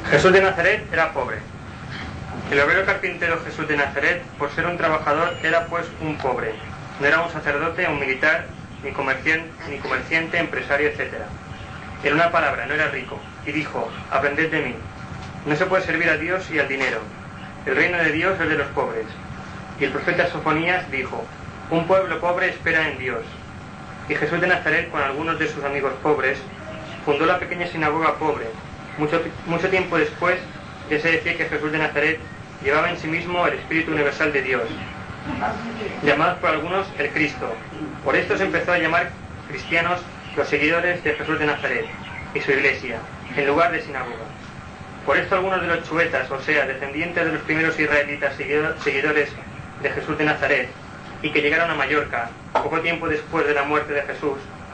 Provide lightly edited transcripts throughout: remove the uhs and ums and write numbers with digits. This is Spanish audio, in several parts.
Jesús de Nazaret era pobre. El obrero carpintero Jesús de Nazaret, por ser un trabajador, era pues un pobre. No era un sacerdote, un militar, ni comerciante, empresario, etc. En una palabra, no era rico. Y dijo: aprended de mí. No se puede servir a Dios y al dinero. El reino de Dios es de los pobres. Y el profeta Sofonías dijo: un pueblo pobre espera en Dios. Y Jesús de Nazaret, con algunos de sus amigos pobres, fundó la pequeña sinagoga pobre. Mucho tiempo después ya se decía que Jesús de Nazaret llevaba en sí mismo el Espíritu Universal de Dios, llamados por algunos el Cristo. Por esto se empezó a llamar cristianos los seguidores de Jesús de Nazaret y su iglesia, en lugar de sinagoga. Por esto algunos de los chuetas, o sea, descendientes de los primeros israelitas seguidores de Jesús de Nazaret, y que llegaron a Mallorca poco tiempo después de la muerte de Jesús,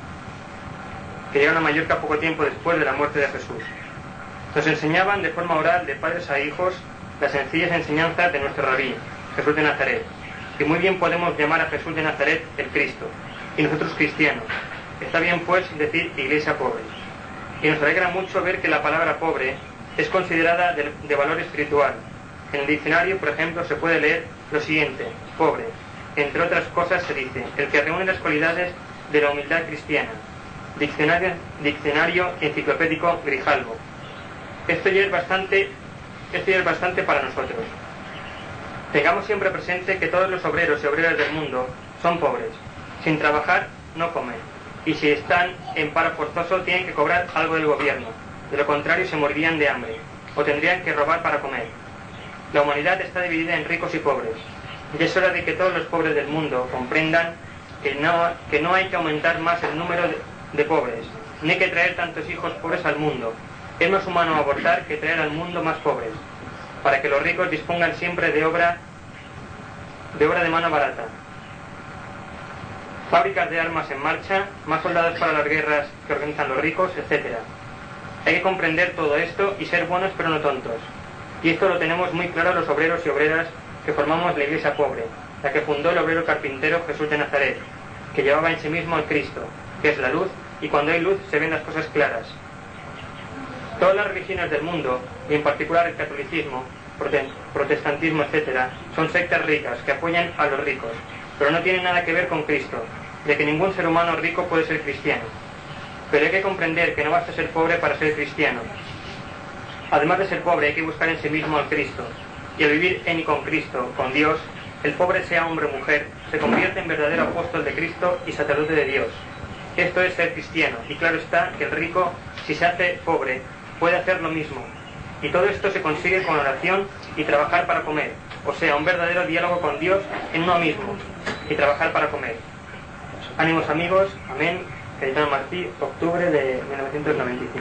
nos enseñaban de forma oral, de padres a hijos, las sencillas enseñanzas de nuestro rabí, Jesús de Nazaret. Y muy bien podemos llamar a Jesús de Nazaret el Cristo, y nosotros cristianos. Está bien pues decir iglesia pobre. Y nos alegra mucho ver que la palabra pobre es considerada de valor espiritual. En el diccionario, por ejemplo, se puede leer lo siguiente: pobre. Entre otras cosas se dice: el que reúne las cualidades de la humildad cristiana. Diccionario enciclopédico Grijalvo. Esto ya es bastante para nosotros. Tengamos siempre presente que todos los obreros y obreras del mundo son pobres. Sin trabajar no comen. Y si están en paro forzoso tienen que cobrar algo del gobierno. De lo contrario se morirían de hambre o tendrían que robar para comer. La humanidad está dividida en ricos y pobres. Y es hora de que todos los pobres del mundo comprendan que no hay que aumentar más el número de pobres, ni hay que traer tantos hijos pobres al mundo. Es más humano abortar que traer al mundo más pobres, para que los ricos dispongan siempre de obra de mano barata. Fábricas de armas en marcha, más soldados para las guerras que organizan los ricos, etc. Hay que comprender todo esto y ser buenos pero no tontos. Y esto lo tenemos muy claro los obreros y obreras que formamos la iglesia pobre, la que fundó el obrero carpintero Jesús de Nazaret, que llevaba en sí mismo al Cristo, que es la luz, y cuando hay luz se ven las cosas claras. Todas las religiones del mundo, y en particular el catolicismo, protestantismo, etc., son sectas ricas que apoyan a los ricos, pero no tienen nada que ver con Cristo, de que ningún ser humano rico puede ser cristiano. Pero hay que comprender que no basta ser pobre para ser cristiano. Además de ser pobre hay que buscar en sí mismo al Cristo, y al vivir en y con Cristo, con Dios, el pobre, sea hombre o mujer, se convierte en verdadero apóstol de Cristo y sacerdote de Dios. Esto es ser cristiano, y claro está que el rico, si se hace pobre, puede hacer lo mismo. Y todo esto se consigue con oración y trabajar para comer, o sea, un verdadero diálogo con Dios en uno mismo, y trabajar para comer. Ánimos amigos, amén. Cayetano Martí, octubre de 1995.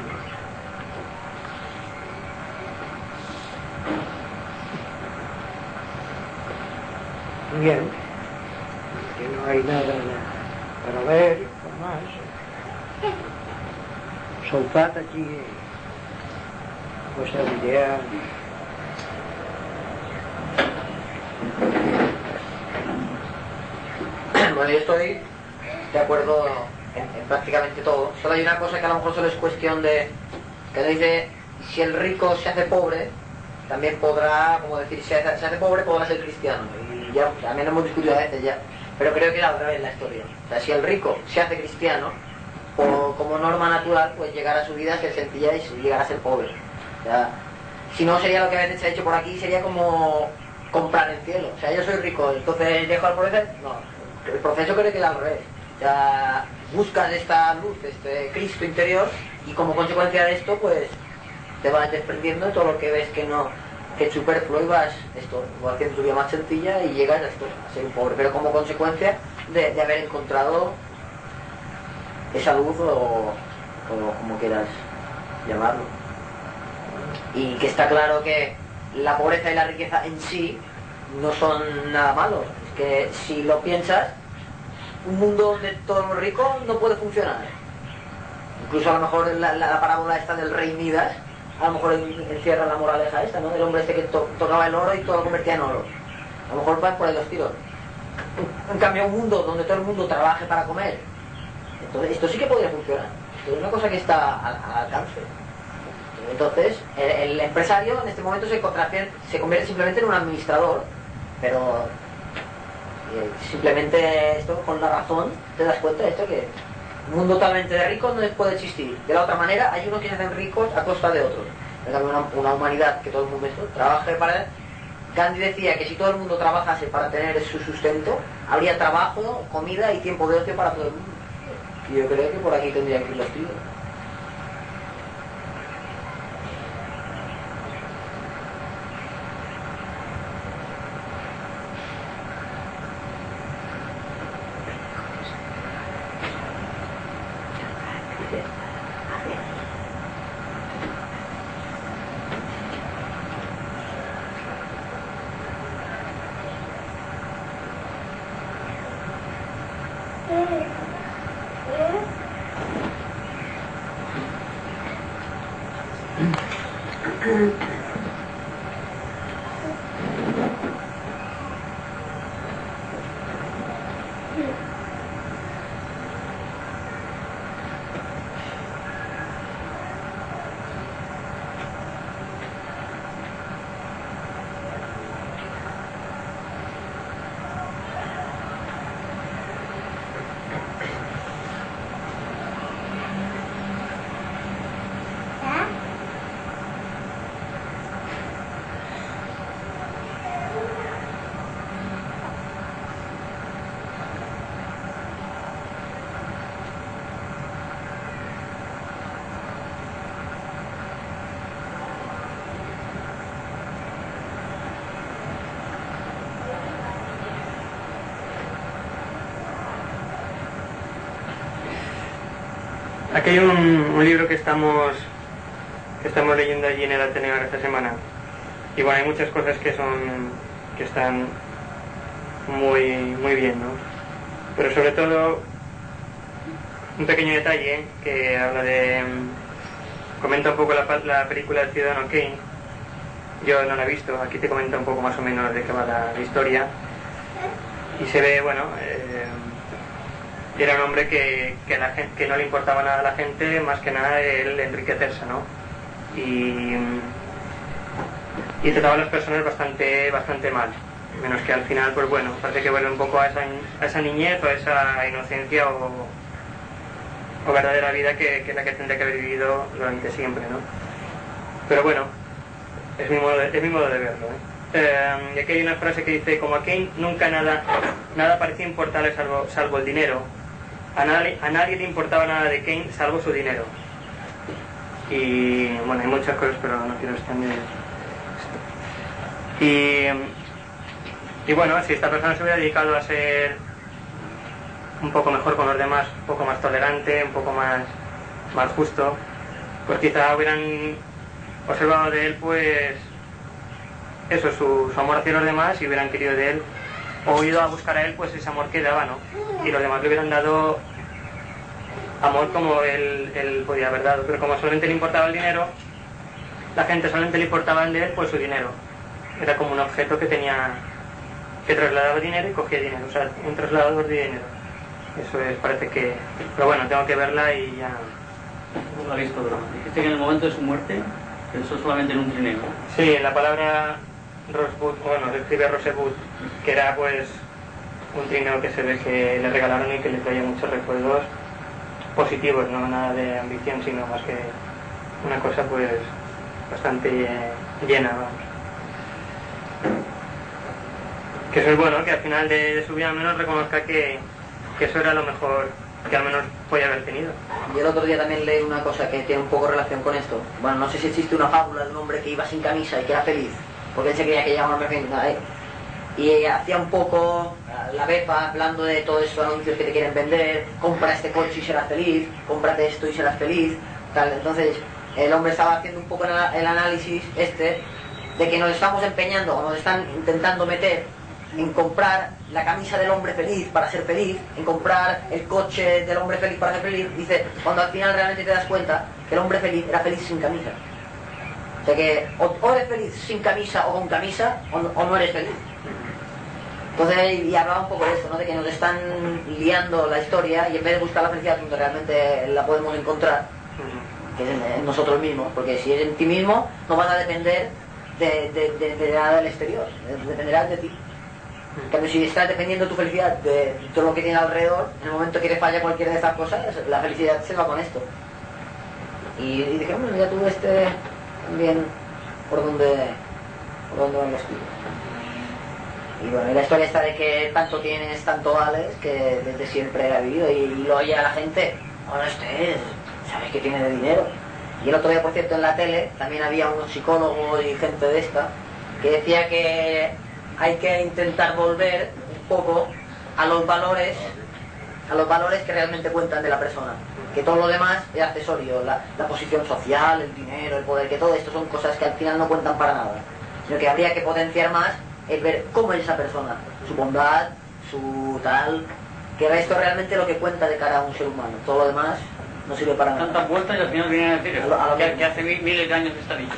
Bien, que no hay nada para ver, por más. Soltad aquí vuestra idea. Bueno, yo estoy de acuerdo en prácticamente todo. Solo hay una cosa que a lo mejor solo es cuestión de que dice: si el rico se hace pobre, también podrá, como decir, si se hace pobre podrá ser cristiano. Y ya también lo hemos discutido a veces ya, pero creo que era otra vez la historia. O sea, si el rico se hace cristiano, o como norma natural, pues llegar a su vida a ser sencilla y llegar a ser pobre. O sea, si no, sería lo que a veces se ha hecho por aquí, sería como comprar el cielo. O sea, yo soy rico, entonces dejo al pobreza. No, el proceso creo que es al revés. O sea, buscas esta luz, este Cristo interior, y como consecuencia de esto, pues te vas desprendiendo de todo lo que ves que es superfluo, y vas haciendo tu vida más sencilla y llegas a ser un pobre, pero como consecuencia de haber encontrado esa luz o como quieras llamarlo. Y que está claro que la pobreza y la riqueza en sí no son nada malos. Es que si lo piensas, un mundo donde todo lo rico no puede funcionar. Incluso a lo mejor la parábola esta del rey Midas, a lo mejor encierra la moraleja esta, ¿no? Del hombre este que tocaba el oro y todo lo convertía en oro. A lo mejor van por ahí los tiros. En cambio, un mundo donde todo el mundo trabaje para comer, entonces esto sí que podría funcionar. Esto es una cosa que está al alcance. Entonces, el empresario en este momento se convierte simplemente en un administrador, pero simplemente esto, con la razón, te das cuenta de esto, que un mundo totalmente de ricos no puede existir. De la otra manera, hay unos que se hacen ricos a costa de otros. Es una humanidad que todo el mundo trabaje para... Gandhi decía que si todo el mundo trabajase para tener su sustento, habría trabajo, comida y tiempo de ocio para todo el mundo. Y yo creo que por aquí tendría que ir los tiros. Aquí hay un libro que estamos leyendo allí en el Ateneo esta semana. Y bueno, hay muchas cosas que están muy bien, ¿no? Pero sobre todo un pequeño detalle que habla comenta un poco la película El Ciudadano Kane. Yo no la he visto, aquí te comenta un poco más o menos de qué va la historia. Y se ve, bueno, era un hombre que no le importaba nada a la gente, más que nada el enriquecerse, ¿no? Y trataba a las personas bastante mal. Menos que al final, pues bueno, parece que vuelve un poco a esa niñez o a esa inocencia o verdadera vida que es la que tendría que haber vivido durante siempre, ¿no? Pero bueno, es mi modo de verlo, ¿eh? Y aquí hay una frase que dice: como a Kane nunca nada parecía importarle salvo el dinero. A nadie le importaba nada de Kane salvo su dinero. Y bueno, hay muchas cosas, pero no quiero extender esto. Y bueno, si esta persona se hubiera dedicado a ser un poco mejor con los demás, un poco más tolerante, un poco más justo, pues quizá hubieran observado de él, pues eso, su amor hacia los demás, y hubieran querido de él, o ido a buscar a él, pues ese amor que daba, ¿no? Y los demás le hubieran dado amor como él podía haber dado. Pero como solamente le importaba el dinero, la gente solamente le importaba de él, pues su dinero. Era como un objeto que trasladaba dinero y cogía dinero, o sea, un trasladador de dinero. Eso es, parece que... Pero bueno, tengo que verla y ya... ¿Cómo la habéis visto? Dijiste que en el momento de su muerte pensó solamente en un trineo. Sí, en la palabra Rosebud, bueno, se escribe Rosebud, que era pues un trineo que se ve que le regalaron y que le traía muchos recuerdos positivos, no nada de ambición, sino más que una cosa pues bastante llena, vamos. Que eso es bueno, que al final de su vida al menos reconozca que eso era lo mejor que al menos podía haber tenido. Y el otro día también leí una cosa que tiene un poco relación con esto. Bueno, no sé si existe una fábula de un hombre que iba sin camisa y que era feliz, porque él se creía que llegaba un hombre feliz, ¿no? Y hacía un poco la bepa, hablando de todos esos anuncios que te quieren vender: compra este coche y serás feliz, cómprate esto y serás feliz, tal. Entonces el hombre estaba haciendo un poco el análisis de que nos estamos empeñando, o nos están intentando meter en comprar la camisa del hombre feliz para ser feliz, en comprar el coche del hombre feliz para ser feliz. Dice, cuando al final realmente te das cuenta que el hombre feliz era feliz sin camisa. O sea que o eres feliz sin camisa o con camisa, o no eres feliz. Entonces, y hablaba un poco de esto, ¿no? De que nos están liando la historia, y en vez de buscar la felicidad donde realmente la podemos encontrar, que es en nosotros mismos, porque si es en ti mismo no vas a depender de nada del exterior, dependerás de ti. En cambio, si estás dependiendo tu felicidad de todo lo que tiene alrededor, en el momento que te falla cualquiera de estas cosas, la felicidad se va con esto. Y dije, bueno, ya tuve también por dónde van los tiros. Y bueno, y la historia está de que tanto tienes, tanto vales, que desde siempre era vivido, y lo oye a la gente, ahora sabes que tiene de dinero. Y el otro día, por cierto, en la tele también había unos psicólogos y gente de esta que decía que hay que intentar volver un poco a los valores que realmente cuentan de la persona, que todo lo demás es accesorio, la posición social, el dinero, el poder, que todo esto son cosas que al final no cuentan para nada, sino que habría que potenciar más el ver cómo es esa persona, su bondad, su tal, que esto realmente lo que cuenta de cara a un ser humano, todo lo demás no sirve para nada. Tantas vueltas y al final vienen a decir que hace miles de años está dicho.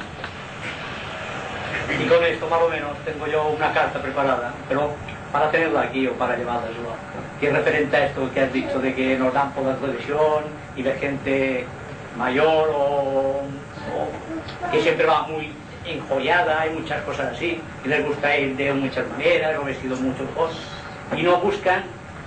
Y con esto más o menos tengo yo una carta preparada, pero para tenerla aquí o para llevarla, que es referente a esto que has dicho de que nos dan por la televisión y ver gente mayor o que siempre va muy enjollada y muchas cosas así, y les gusta ir de muchas maneras o vestidos muchos y no buscan.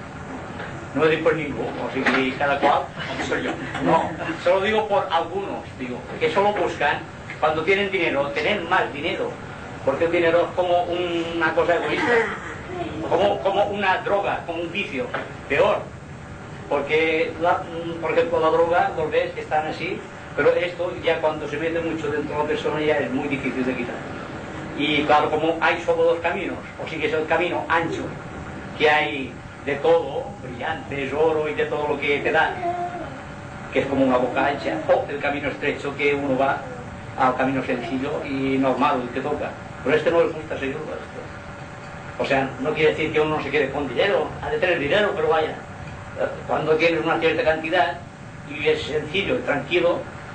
No digo por ninguno, así que cada cual, como soy yo. No, solo digo por algunos, que solo buscan, cuando tienen dinero, tener más dinero. Porque el dinero es como una cosa egoísta, como una droga, como un vicio, peor. Porque por ejemplo la droga, los ves que están así, pero esto ya cuando se mete mucho dentro de la persona ya es muy difícil de quitar. Y claro, como hay solo dos caminos, o sí que es el camino ancho, que hay de todo, brillantes, oro y de todo lo que te dan, que es como una boca ancha, o el camino estrecho que uno va al camino sencillo y normal, el que toca. Pero no les gusta seguirlo esto. O sea, no quiere decir que uno no se quede con dinero, ha de tener dinero, pero vaya, cuando tienes una cierta cantidad y es sencillo y tranquilo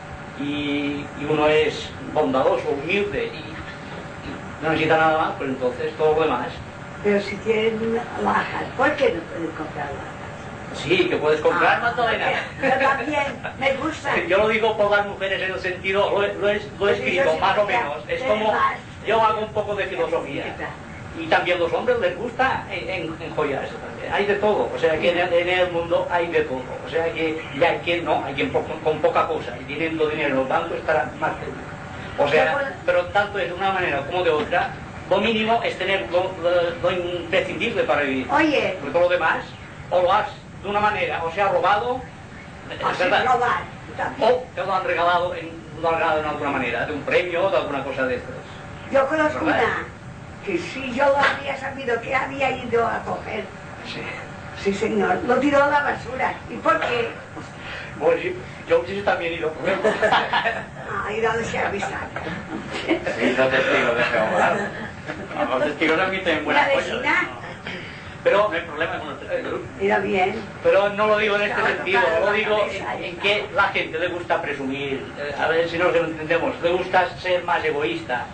y uno es bondadoso, humilde y no necesita nada más, pues entonces todo lo demás. Pero si tienen lajas, ¿por qué no pueden comprar lajas? Sí, que puedes comprar, no todo de nada. Pero también me gusta. Yo lo digo por las mujeres en el sentido, lo he escrito más o menos. Es como, yo hago un poco de filosofía. Y también los hombres les gusta enjollarse también. Hay de todo, o sea que en el mundo hay de todo. O sea que ya hay quien no, hay quien con poca cosa y teniendo dinero en los bancos estará más feliz. O sea, pero tanto es de una manera como de otra. Lo mínimo es tener lo imprescindible para vivir. Oye. Porque todo lo demás, o lo has de una manera, o sea, robado, es verdad. O te lo han regalado en alguna manera, de un premio o de alguna cosa de estas. Yo conozco una que si yo lo había sabido que había ido a coger, sí señor, lo tiró a la basura. ¿Y por qué? Pues yo también he ido a comer. ¿Y dónde se avisa? Sí, los testigos de Jehová. Los testigos admiten buenas cosas. Pero no hay problema con los testigos. Mira bien. Pero no lo digo en este sentido, lo digo en que la gente le gusta presumir, a ver si nos lo entendemos, le gusta ser más egoísta,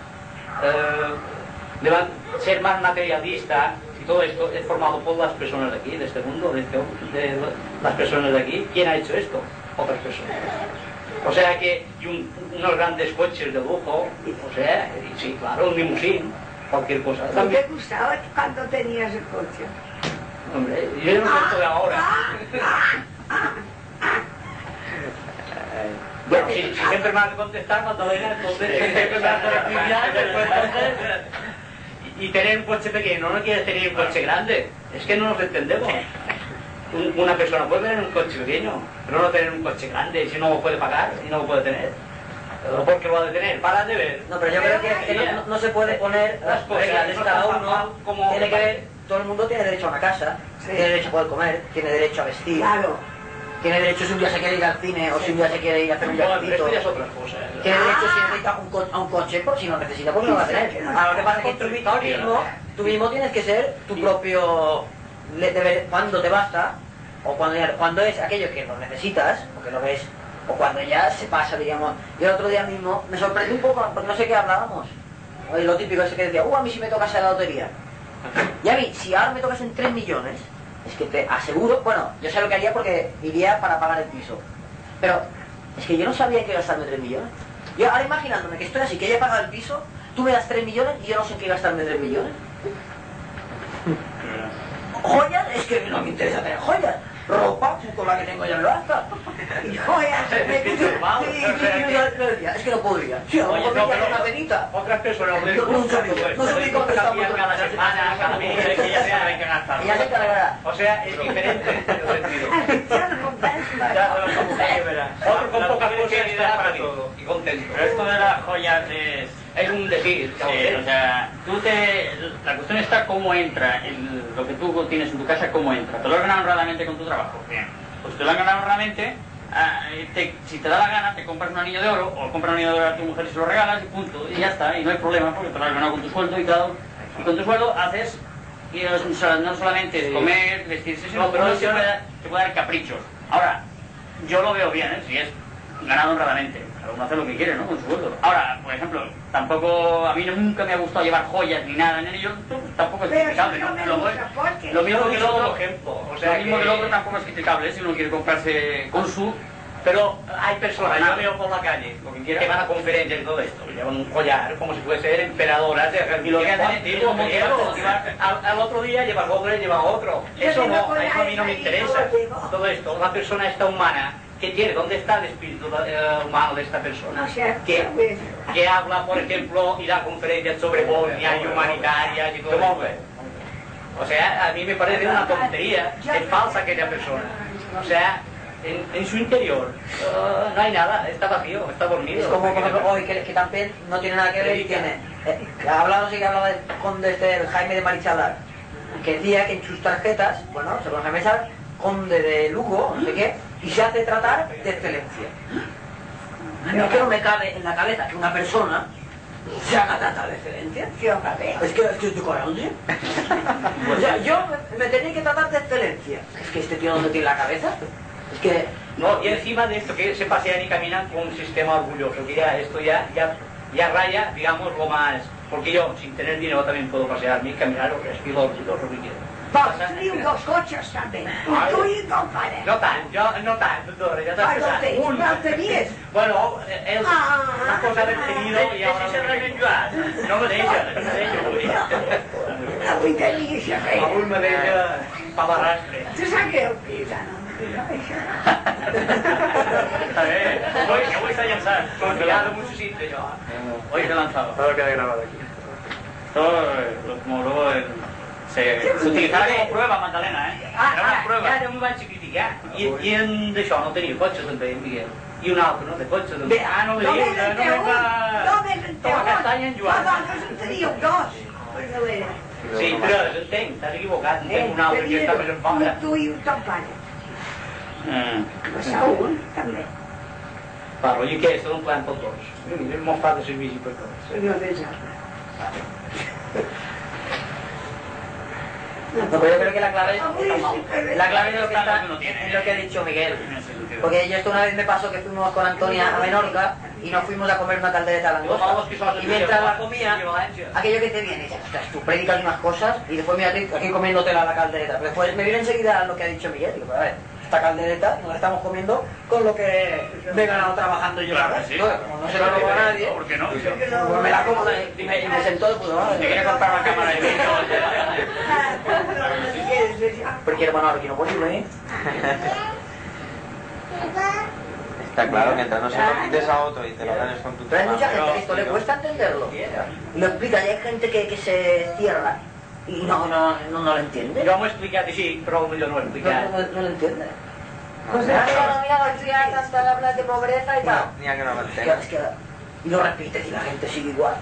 ser más materialista, y todo esto es formado por las personas de aquí, de este mundo, de las personas de aquí. ¿Quién ha hecho esto? Otras personas. O sea que unos grandes coches de lujo, o sea, sí, claro, un limusín, cualquier cosa. ¿Te gustaba cuando tenías el coche? Hombre, yo no sé esto de ahora. Bueno, si siempre me has de contestar, Magdalena, entonces siempre me has de recriminar, después entonces... Y tener un coche pequeño, no quieres tener un coche grande, es que no nos entendemos. Una persona puede tener un coche pequeño, pero no tener un coche grande, si no lo puede pagar y no lo puede tener. ¿Por qué lo ha de tener? Para de ver. No, pero yo creo que no se puede poner las reglas de cada uno. Tiene que ver, todo el mundo tiene derecho a una casa, tiene derecho a poder comer, tiene derecho a vestir. Claro. Tiene derecho si un día se quiere ir al cine o si un día se quiere ir a hacer un viajecito. Esto ya es otra cosa. Tiene derecho si necesita a un coche, por si no necesita, pues no lo va a tener. Ahora lo que pasa es que tú mismo tienes que ser tu propio... cuando te basta, o cuando es aquello que lo necesitas, o que lo ves, o cuando ya se pasa, diríamos. Yo el otro día mismo me sorprendí un poco, porque no sé qué hablábamos. Oye, lo típico ese que decía, a mí si me tocase la lotería. Y a mí, si ahora me tocasen 3 millones, es que te aseguro, bueno, yo sé lo que haría porque iría para pagar el piso. Pero Es que yo no sabía que iba a gastarme 3 millones. Yo ahora imaginándome que estoy así, que ya he pagado el piso, tú me das 3 millones y yo no sé en qué gastarme 3 millones. Joyas, es que no me interesa tener joyas. Ropa, con la que tengo ya me basta. Y joyas, es que no podría. Sí, a lo mejor me queda una cenita. Otras personas No sé ni cómo está cada semana, cada mes, que ya saben que gastar. Ella se encargará. O sea, es diferente en el sentido. Ya no compensa. Ya, otro con pocas cosas está para todo y contento. Pero esto de las joyas Es un decir, o sea, la cuestión está cómo entra, lo que tú tienes en tu casa, cómo entra. ¿Te lo has ganado honradamente con tu trabajo? Bien. Pues te lo has ganado honradamente, si te da la gana, te compras un anillo de oro, o compras un anillo de oro a tu mujer y se lo regalas, y punto, y ya está, y no hay problema, porque te lo has ganado con tu sueldo y tal. Y con tu sueldo haces, y no solamente es comer, vestirse, sino pero se puede dar caprichos. Ahora, yo lo veo bien, si es ganado honradamente. Cada uno hace lo que quiere, ¿no? Con su sueldo. Ahora, por ejemplo, tampoco, a mí nunca me ha gustado llevar joyas ni nada en ello, tampoco es criticable, ¿no? Lo mismo que el otro, o sea, lo mismo que el otro tampoco es criticable, si uno quiere comprarse con su... Pero hay personas, yo veo por la calle, que van a conferencias y todo esto, llevan un collar como si fuesen emperadoras de y lo que hacen es al otro día llevan otro y llevan otro. Eso no, eso a mí no me interesa. Todo esto, la persona esta humana, ¿qué tiene? ¿Dónde está el espíritu humano de esta persona? Que habla, por ejemplo, y da conferencias sobre Bosnia y humanitarias y todo eso. O sea, a mí me parece una tontería, es falsa aquella persona. O sea, en su interior no hay nada, está vacío, está dormido. Es como, por ejemplo, hoy que también no tiene nada que ver y tiene... hablaba del conde el Jaime de Marichalar, que decía que en sus tarjetas, bueno, se lo Jaime conde de Lugo, no sé qué, y se hace tratar de excelencia. A mí que no me cabe en la cabeza que una persona se haga tratar de excelencia. Es que estoy coronando. O sea, yo me tenía que tratar de excelencia. Es que este tío, ¿dónde tiene la cabeza? Es que... No, y encima de esto, que se pasean y caminan con un sistema orgulloso, que ya esto ya raya, digamos, lo más... Porque yo, sin tener dinero, también puedo pasearme y caminar, o estilo orgulloso que quiero. Vos teniu 2 cotxes també, tu i ton pare. No tant, no tant, Dora, ja t'has no tens, no el tenies. Bueno, él, una cosa del tenido y ahora no me deja. No me deja avui. Avui tenia això, feina. Avui me deja pa l'arrastre. Tu saps greu, pisa, no? Está bien, hoy está lanzado. Confiado en muchos sitios yo. Hoy se ha lanzado. Todo queda grabado aquí. Todo, como luego se utilizarà com a prueba, Magdalena, Era una prueba. Ja m'ho vaig criticar. I en d'això no tenia cotxe també, en Miguel. I un altre, no? De cotxe també. No més en té un, no més en té un. Fa dones en teníeu 2. Sí, 3, entenc, t'has equivocat, en tenc un altre que està més en fora. Tu i ton pare. Passar un, també. Claro, i què? És un plan per tots. M'ho fa de servici per tots. No més altre. No, pero yo creo que la clave de lo que está en lo que ha dicho Miguel. Porque yo esto una vez me pasó que fuimos con Antonia a Menorca y nos fuimos a comer una caldereta de langosta. Y mientras la comía, aquello que te viene, ostras, tú predicas unas cosas y después mira aquí comiéndotela la caldereta. Pero después me viene enseguida lo que ha dicho Miguel. Digo, a ver, esta caldereta nos la estamos comiendo con lo que me he ganado trabajando yo. Claro, sí. Como no se lo robo a nadie, ¿Por qué no? pues me la como y me sentó de puta madre. ¿Te quieres comprar una cámara de vídeo? Porque hermano, aquí no puedo ir, Está claro, mientras no se lo quites a otro y te lo ganes con tu Pero hay mucha trabajo. gente que esto le cuesta entenderlo. Lo explica, y hay gente que se cierra y no lo entiende. Jo m'ho he explicat així, però millor no ho he explicat. No lo entiende. Mira, hasta habla de pobreza y tal. Ni a que no lo Es entiendas. que, y lo repite y la gente sigue igual.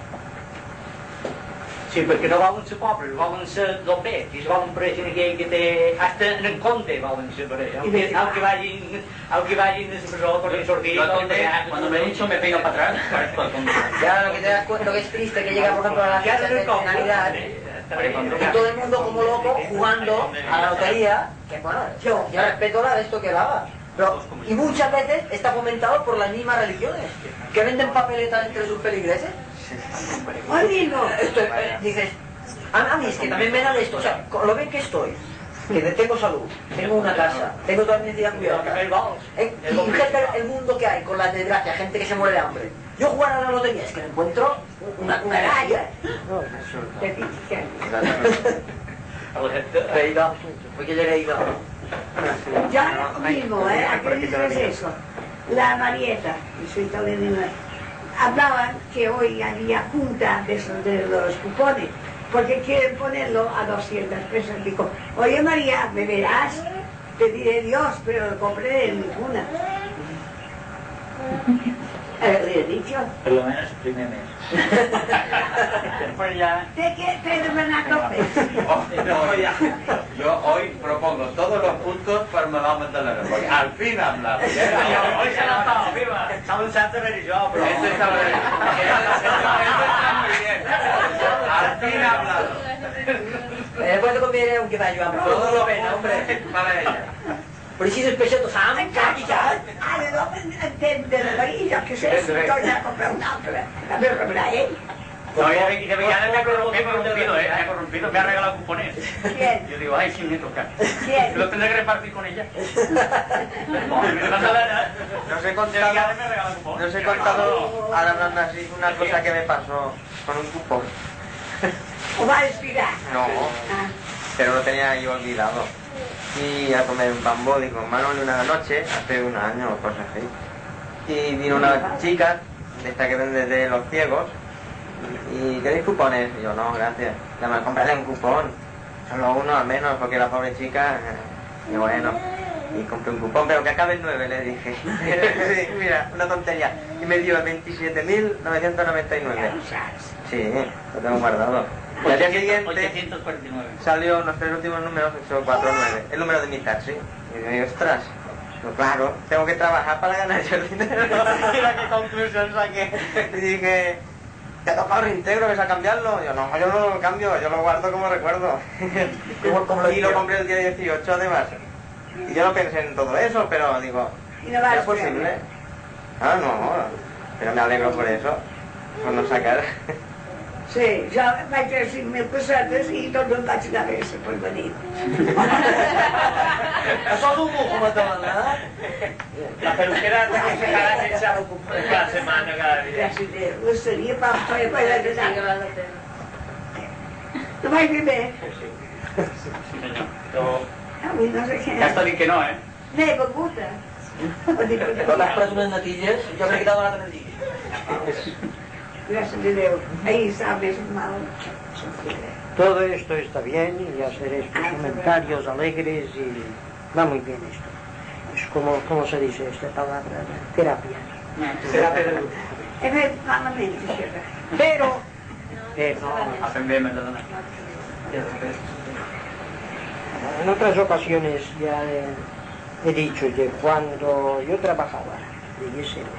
Sí, perquè no volen ser pobres, volen ser del bé, i es volen pareixer aquell que té... Hasta en el compte volen ser pareixer. Al que vagin de la presó per sortir... Yo al conde, cuando me he dicho, me pego para atrás, parezco al conde. Ya lo que te das cuenta que es triste que llega, por ejemplo, a la fiesta de Navidad y todo el mundo como loco jugando a la lotería, que bueno, yo respeto la de esto que lo haga. Pero, y muchas veces está fomentado por las mismas religiones, que venden papeletas entre sus feligreses. Amigo. Dices, a mí es que también me dan esto, o sea, lo ven que estoy, que tengo salud, tengo una casa, tengo todas mis necesidades cubiertas. Fíjate el mundo que hay con la desgracia, gente que se muere de hambre. Yo jugar a la lotería, es que me encuentro una galla. Reído, porque yo he leído. Ya mismo, ¿a qué dices eso? La Marieta, que soy italiana, hablaban que hoy había junta de los cupones, porque quieren ponerlo a 200 pesos. Digo, oye María, ¿me verás? Te diré Dios, pero no compré ninguna. ¿Le he dicho? Por lo menos el primer mes. Después ya... ¿De qué Pedro Bernardo Yo hoy propongo todos los puntos para me va a meter la porque al fin ha hablado. Hoy se ha lanzado, viva. Estamos en Santa Religión, pero... Eso está muy bien. Al fin ha hablado. Después te conviene un que va a ayudar. Todo lo pena, hombre, para ella. Preciso speciato sangue, de María, que se torna a comprar un'altra. La verdad, ¿eh? No, y de Villana me ha corrompido, me ha corrompido, me ha regalado cupones. ¿Quién? Yo digo, ay, sí, me toca. ¿Quién? Lo tendré que repartir con ella. No, me pasa nada. Nos he De Villana me ha contado, regalado cupones. nos he contado, ahora hablando así, una cosa que me pasó con un cupón. ¿O va a expirar? No, Ah, pero lo tenía yo olvidado. Y a comer un pan boli con Manuel una noche, hace un año o cosas así. Y vino una chica, de esta que vende de los ciegos, y ¿queréis cupones? Y yo, no, gracias. Ya me compraré un cupón, solo uno al menos, porque la pobre chica, y bueno, y compré un cupón, pero que acabe el 9, le dije. Mira, una tontería. Y me dio 27.999. Sí, lo tengo guardado. Y al día siguiente 849. salió los 3 últimos números, 849, el número de mi taxi. Y digo, ostras, pues claro, tengo que trabajar para ganar yo el dinero. Mira qué conclusión saqué. Y dije, ¿te ha tocado reintegro? ¿Ves a cambiarlo? Yo no lo cambio, yo lo guardo como recuerdo. Y lo compré el día 18 además. Y yo no pensé en todo eso, pero digo, ¿y no va a ¿es expirar? posible? Ah, no, pero me alegro por eso, por no sacar. Sí, ja vaig fer 5.000 pessetes i tot no em vaig anar bé per venir. Això és un buco, Matamana. La peluquera te aconsejará que sea cada semana, cada día. Gràcies a Déu. L'estaria per fer per anar. No vaig fer bé. Sí, señor. Yo... Avui no sé què. Ya está bien que no, ¿eh? N'he begut, Quan t'has pres unes natilles, jo crec que t'ha donat natilles. Gracias a Dios. Ahí está més mal. Todo esto está bien y hacer estos comentarios alegres y va muy bien esto. Es como se dice esta palabra, terapia. Terapia de luz. He fet malament, això. Pero, Hacen bien, me perdona. en otras ocasiones ya he dicho que cuando yo trabajaba de yesero,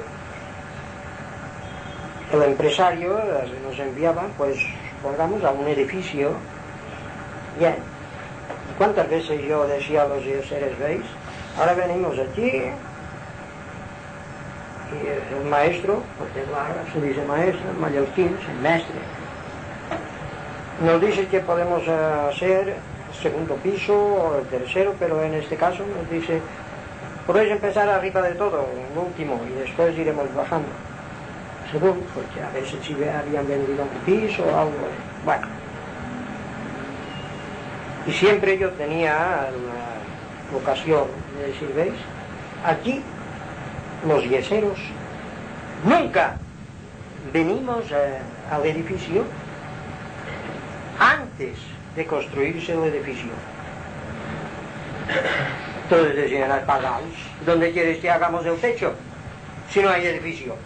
el empresario nos enviaba, pues, pongamos a un edificio. Bien, ¿cuántas veces yo decía a los yeseres, veis? Ahora venimos aquí y el maestro, porque ahora se dice maestro, mallorquín, el maestre, nos dice que podemos hacer el segundo piso o el tercero, pero en este caso nos dice, podéis empezar arriba de todo, el último, y después iremos bajando. Según, porque a veces si habían vendido un piso o algo, bueno. Y siempre yo tenía la ocasión de decir, ¿veis? Aquí los yeseros nunca venimos al edificio antes de construirse el edificio. Entonces decían, pagaos, ¿dónde quieres que hagamos el techo? Si no hay edificio.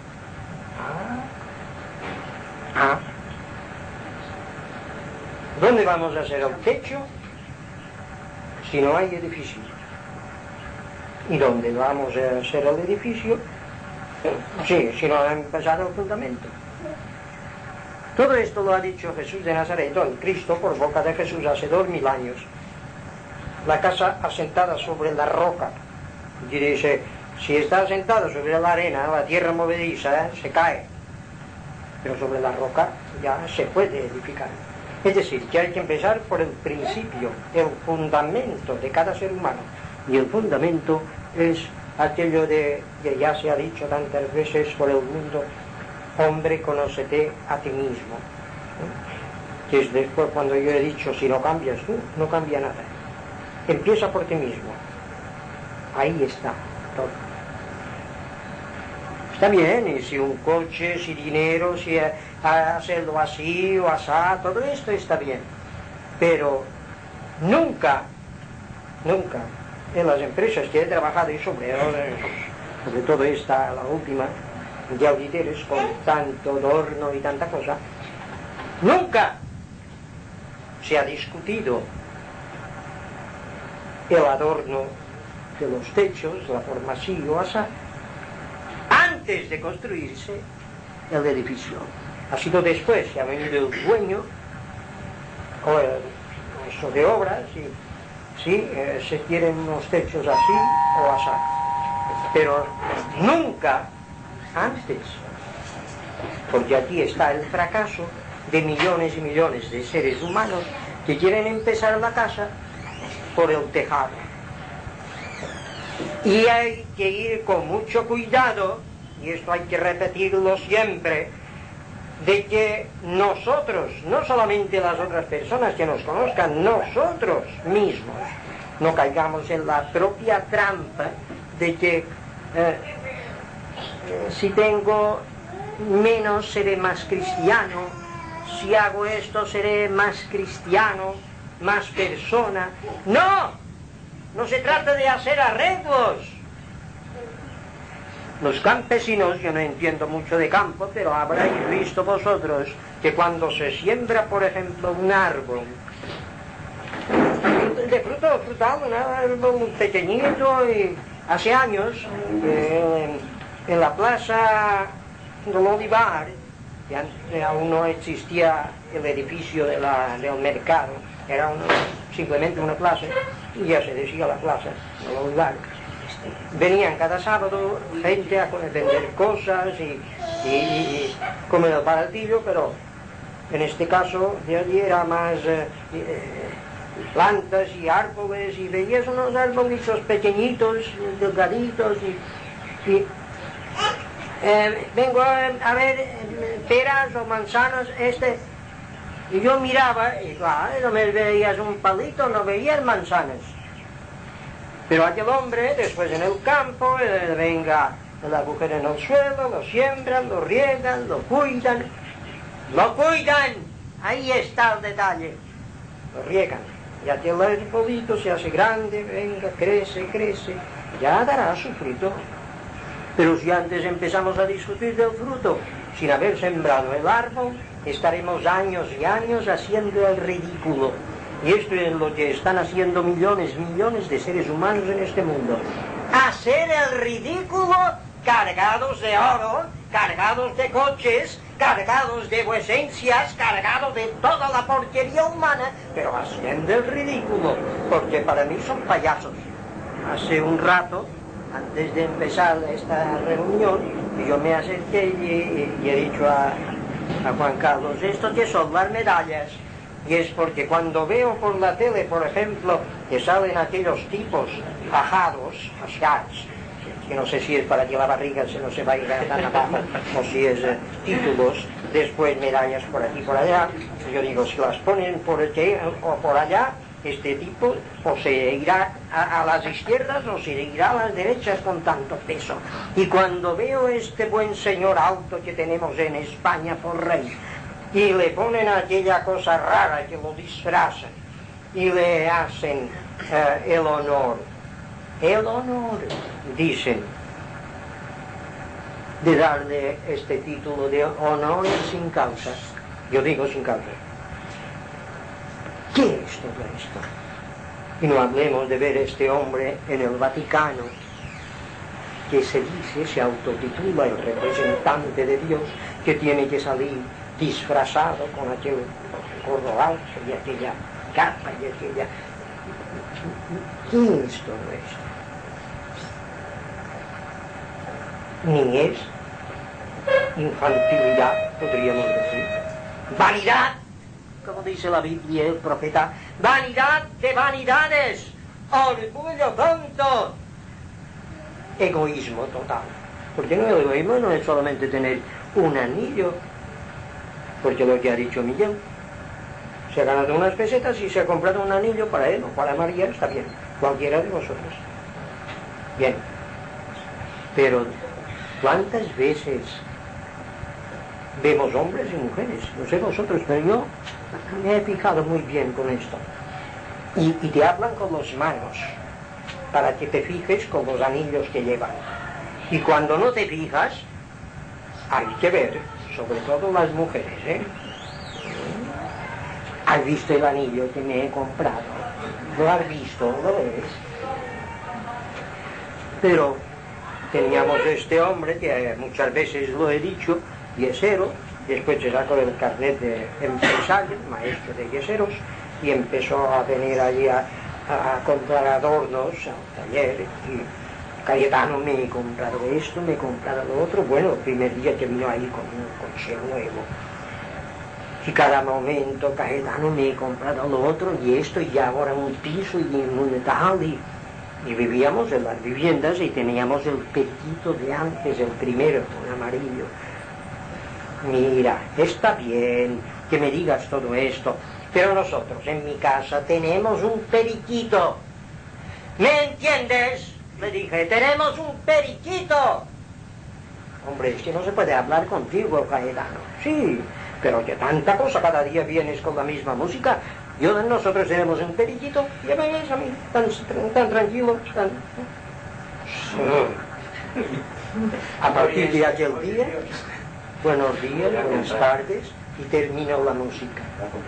¿Dónde vamos a hacer el techo si no hay edificio? ¿Y dónde vamos a hacer el edificio? Sí, si no ha empezado el fundamento. Todo esto lo ha dicho Jesús de Nazaret, el Cristo, por boca de Jesús hace 2000 años. La casa asentada sobre la roca. Y dice, si está asentada sobre la arena, la tierra movediza, se cae. Pero sobre la roca ya se puede edificar. Es decir, que hay que empezar por el principio, el fundamento de cada ser humano. Y el fundamento es aquello de que ya se ha dicho tantas veces por el mundo: hombre, conócete a ti mismo. Que es después cuando yo he dicho, si no cambias tú, no cambia nada. Empieza por ti mismo. Ahí está todo. Está bien, y si un coche, si dinero, si hacerlo así o asá, todo esto está bien. Pero nunca en las empresas que he trabajado y sobre todo esta, la última, de auditores con tanto adorno y tanta cosa, nunca se ha discutido el adorno de los techos, la forma así o asá, antes de construirse el edificio. Ha sido después, se ha venido el dueño o el maestro de obras y sí, se quieren unos techos así o asá, pero nunca antes, porque aquí está el fracaso de millones y millones de seres humanos que quieren empezar la casa por el tejado. Y hay que ir con mucho cuidado, y esto hay que repetirlo siempre, de que nosotros, no solamente las otras personas que nos conozcan, nosotros mismos, no caigamos en la propia trampa de que si tengo menos seré más cristiano, si hago esto seré más cristiano, más persona. No se trata de hacer arreglos. Los campesinos, yo no entiendo mucho de campo, pero habréis visto vosotros que cuando se siembra, por ejemplo, un árbol de frutal, un árbol pequeñito, y hace años en la plaza del Olivar, que aún no existía el edificio del mercado, era simplemente una plaza, y ya se decía la plaza del Olivar. Venían cada sábado gente a vender cosas y comer el baratillo, pero en este caso de allí era más plantas y árboles, y veías unos arbolitos pequeñitos, delgaditos, y vengo a ver peras o manzanas, y yo miraba, y claro, no me veías un palito, no veías manzanas. Pero aquel hombre, después en el campo, venga el agujero en el suelo, lo siembran, lo riegan, lo cuidan. ¡Lo cuidan! Ahí está el detalle. Lo riegan. Y aquel arbolito se hace grande, venga, crece, ya dará su fruto. Pero si antes empezamos a discutir del fruto, sin haber sembrado el árbol, estaremos años y años haciendo el ridículo. Y esto es lo que están haciendo millones de seres humanos en este mundo. Hacer el ridículo, cargados de oro, cargados de coches, cargados de vuecencias, cargados de toda la porquería humana, pero haciendo el ridículo, porque para mí son payasos. Hace un rato, antes de empezar esta reunión, yo me acerqué y he dicho a Juan Carlos, ¿esto qué son? Las medallas. Y es porque cuando veo por la tele, por ejemplo, que salen aquellos tipos fajados, que no sé si es para que la barriga se no se vaya tan abajo, o si es títulos, después medallas por aquí y por allá, yo digo, si las ponen por aquí o por allá, este tipo o se irá a las izquierdas o se irá a las derechas con tanto peso. Y cuando veo este buen señor alto que tenemos en España por rey, y le ponen aquella cosa rara que lo disfrazan y le hacen el honor, dicen, de darle este título de honor sin causa. Yo digo sin causa. ¿Qué es todo esto? Y no hablemos de ver este hombre en el Vaticano, que se autotitula el representante de Dios, que tiene que salir disfrazado con aquel gorro alto y aquella capa y aquella... ¿Qué es todo esto? Niñez, infantilidad, podríamos decir, vanidad, como dice la Biblia, el profeta, vanidad de vanidades, orgullo tonto, egoísmo total. Porque no, el egoísmo no es solamente tener un anillo, porque lo que ha dicho Miguel, se ha ganado unas pesetas y se ha comprado un anillo para él o para María, está bien, cualquiera de vosotros. Bien, pero ¿cuántas veces vemos hombres y mujeres? No sé vosotros, pero yo me he fijado muy bien con esto. Y te hablan con las manos, para que te fijes con los anillos que llevan. Y cuando no te fijas, hay que ver, sobre todo las mujeres, ¿eh? ¿Has visto el anillo que me he comprado? ¿Lo has visto? ¿Lo ves? Pero teníamos este hombre que muchas veces lo he dicho, yesero, después se sacó el carnet de empresario, maestro de yeseros, y empezó a venir allí a comprar adornos al taller. Y Cayetano, me he comprado esto, me he comprado lo otro. Bueno, el primer día que vino ahí con un coche nuevo. Y cada momento, Cayetano, me he comprado lo otro y esto, y ahora un piso y un tal. Y vivíamos en las viviendas y teníamos el periquito de antes, el primero, un amarillo. Mira, está bien que me digas todo esto, pero nosotros en mi casa tenemos un periquito. ¿Me entiendes? Le dije, tenemos un periquito. Hombre, es que no se puede hablar contigo, Cayetano. Sí, pero que tanta cosa, cada día vienes con la misma música. Nosotros tenemos un periquito, ya me ves a mí, tan tranquilo, tan... A partir de aquel día, buenos días, buenas tardes, y terminó la música.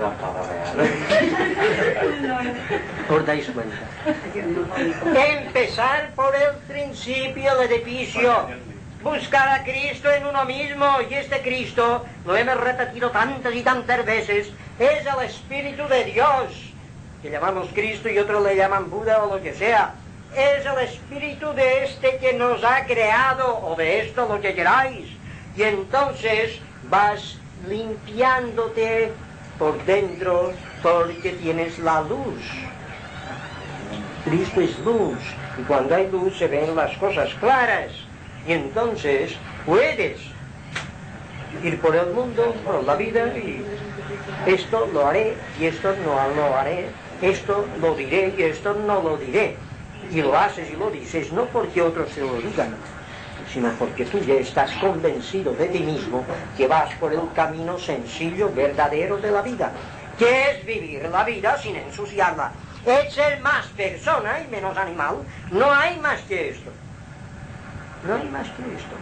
¿Os dais cuenta? Empezar por el principio del edificio. Buscar a Cristo en uno mismo, y este Cristo, lo hemos repetido tantas y tantas veces, es el Espíritu de Dios, que llamamos Cristo y otros le llaman Buda o lo que sea. Es el Espíritu de este que nos ha creado, o de esto, lo que queráis. Y entonces vas limpiándote por dentro porque tienes la luz. Cristo es luz, y cuando hay luz se ven las cosas claras. Y entonces puedes ir por el mundo, por la vida, y esto lo haré, y esto no lo haré, esto lo diré, y esto no lo diré. Y lo haces y lo dices, no porque otros te lo digan, sino porque tú ya estás convencido de ti mismo que vas por el camino sencillo, verdadero de la vida, que es vivir la vida sin ensuciarla. Es ser más persona y menos animal. No hay más que esto. No hay más que esto.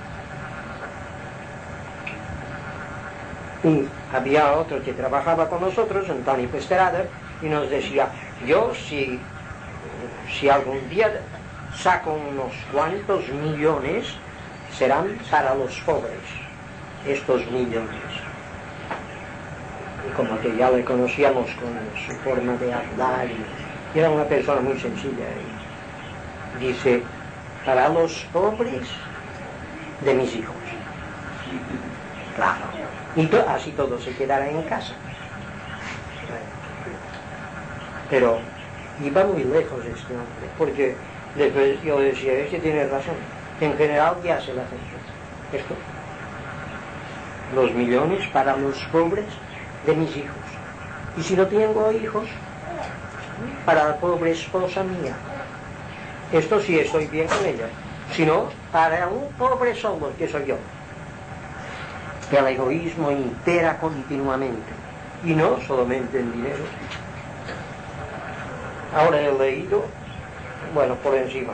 Y había otro que trabajaba con nosotros, Antonio Pesterada, y nos decía, yo si algún día saco unos cuantos millones, serán para los pobres, estos millones. Y como que ya le conocíamos con su forma de hablar, y era una persona muy sencilla, y dice, para los pobres de mis hijos. Claro. Y así todo se quedará en casa. Pero iba muy lejos este hombre, porque después yo decía, es que tiene razón. En general, ¿qué hace la gente? Esto. Los millones para los pobres de mis hijos. Y si no tengo hijos, para la pobre esposa mía. Esto sí estoy bien con ella. Si no, para un pobre solo que soy yo. El egoísmo impera continuamente. Y no solamente en dinero. Ahora he leído, bueno, por encima,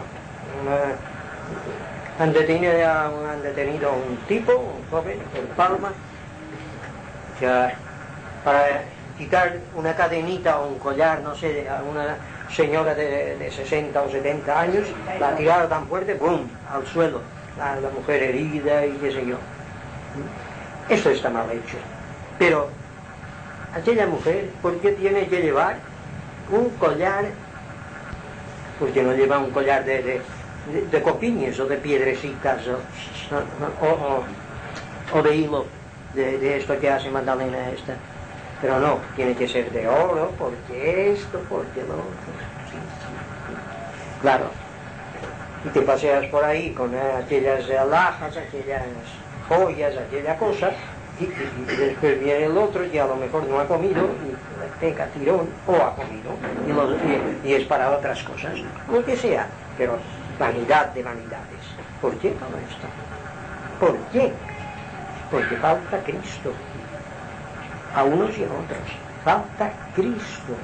han detenido a un tipo, un joven, en Palma, que para quitar una cadenita o un collar, no sé, a una señora de 60 o 70 años, la ha tirado tan fuerte, ¡bum!, al suelo, la mujer herida y qué sé yo. Esto está mal hecho. Pero aquella mujer, ¿por qué tiene que llevar un collar? Porque no lleva un collar de copines o de piedrecitas o de hilo, de esto que hace Magdalena esta. Pero no, tiene que ser de oro, porque esto, porque lo otro. Sí. Claro. Y te paseas por ahí con aquellas alhajas, aquellas joyas, aquella cosa, y después viene el otro y a lo mejor no ha comido, y le pega tirón, o ha comido, y es para otras cosas, lo que sea, pero vanidad de vanidades. ¿Por qué todo esto? ¿Por qué? Porque falta Cristo. A unos y a otros. Falta Cristo.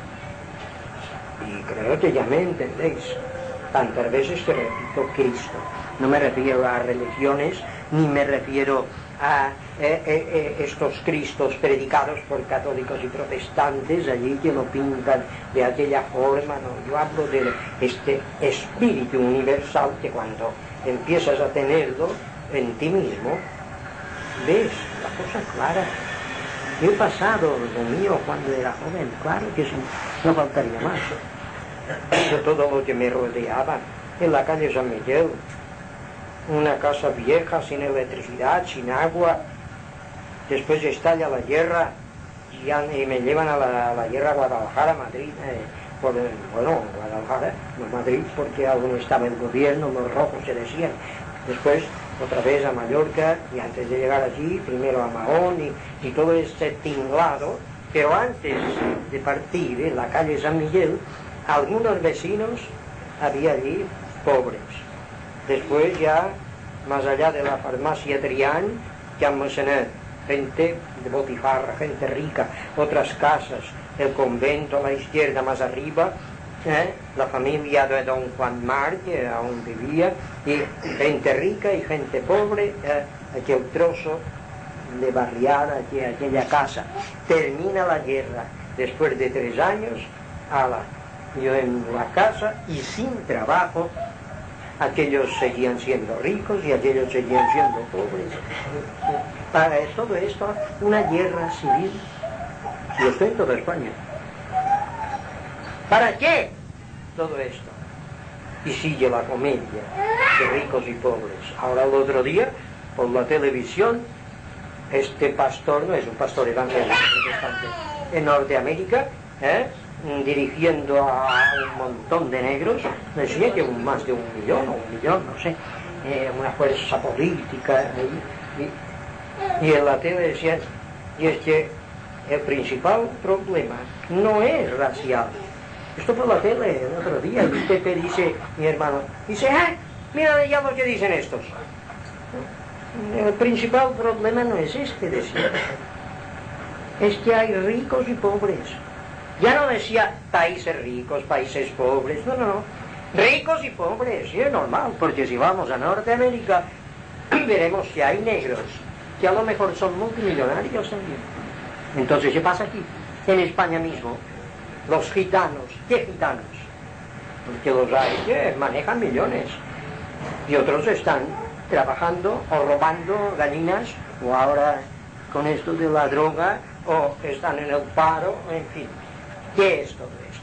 Y creo que ya me entendéis. Tantas veces que repito Cristo. No me refiero a religiones, ni me refiero a estos Cristos predicados por católicos y protestantes, allí que lo pintan de aquella forma. No, yo hablo de este espíritu universal que cuando empiezas a tenerlo en ti mismo, ves la cosa clara. Yo he pasado lo mío cuando era joven, claro que sí, no faltaría más. De todo lo que me rodeaba, en la calle San Miguel, una casa vieja, sin electricidad, sin agua. Después estalla la guerra y me llevan a la guerra a Guadalajara, Madrid, Guadalajara, no Madrid, porque aún estaba el gobierno, los rojos se decían. Después otra vez a Mallorca, y antes de llegar allí, primero a Mahón y todo este tinglado. Pero antes de partir, en la calle San Miguel, algunos vecinos había allí pobres. Después ya, más allá de la farmacia Trián, ya gente de botifarra, gente rica, otras casas, el convento a la izquierda más arriba, la familia de don Juan Mar, que aún vivía, y gente rica y gente pobre, aquel trozo de barriada, aquella casa. Termina la guerra, después de 3 años, yo en la casa y sin trabajo. Aquellos seguían siendo ricos y aquellos seguían siendo pobres. Para todo esto, una guerra civil, y esto en toda España. ¿Para qué todo esto? Y sigue la comedia de ricos y pobres. Ahora el otro día, por la televisión, este pastor, no es un pastor evangélico protestante, en Norteamérica, dirigiendo a un montón de negros, decía que más de 1 millón o 1 millón, no sé, una fuerza política, y en la tele decía, y es que el principal problema no es racial. Esto fue la tele el otro día, y Pepe dice, mi hermano, dice, mira ya lo que dicen estos. El principal problema no es este, decía, es que hay ricos y pobres. Ya no decía países ricos, países pobres, no, ricos y pobres, y es normal, porque si vamos a Norteamérica veremos que hay negros, que a lo mejor son multimillonarios también. Entonces, ¿qué pasa aquí? En España mismo, los gitanos, ¿qué gitanos? Porque los hay que manejan millones, y otros están trabajando o robando gallinas, o ahora con esto de la droga, o están en el paro, en fin. ¿Qué es todo esto?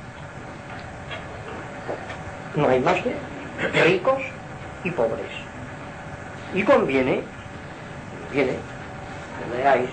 No hay más que ricos y pobres. Y conviene, que leáis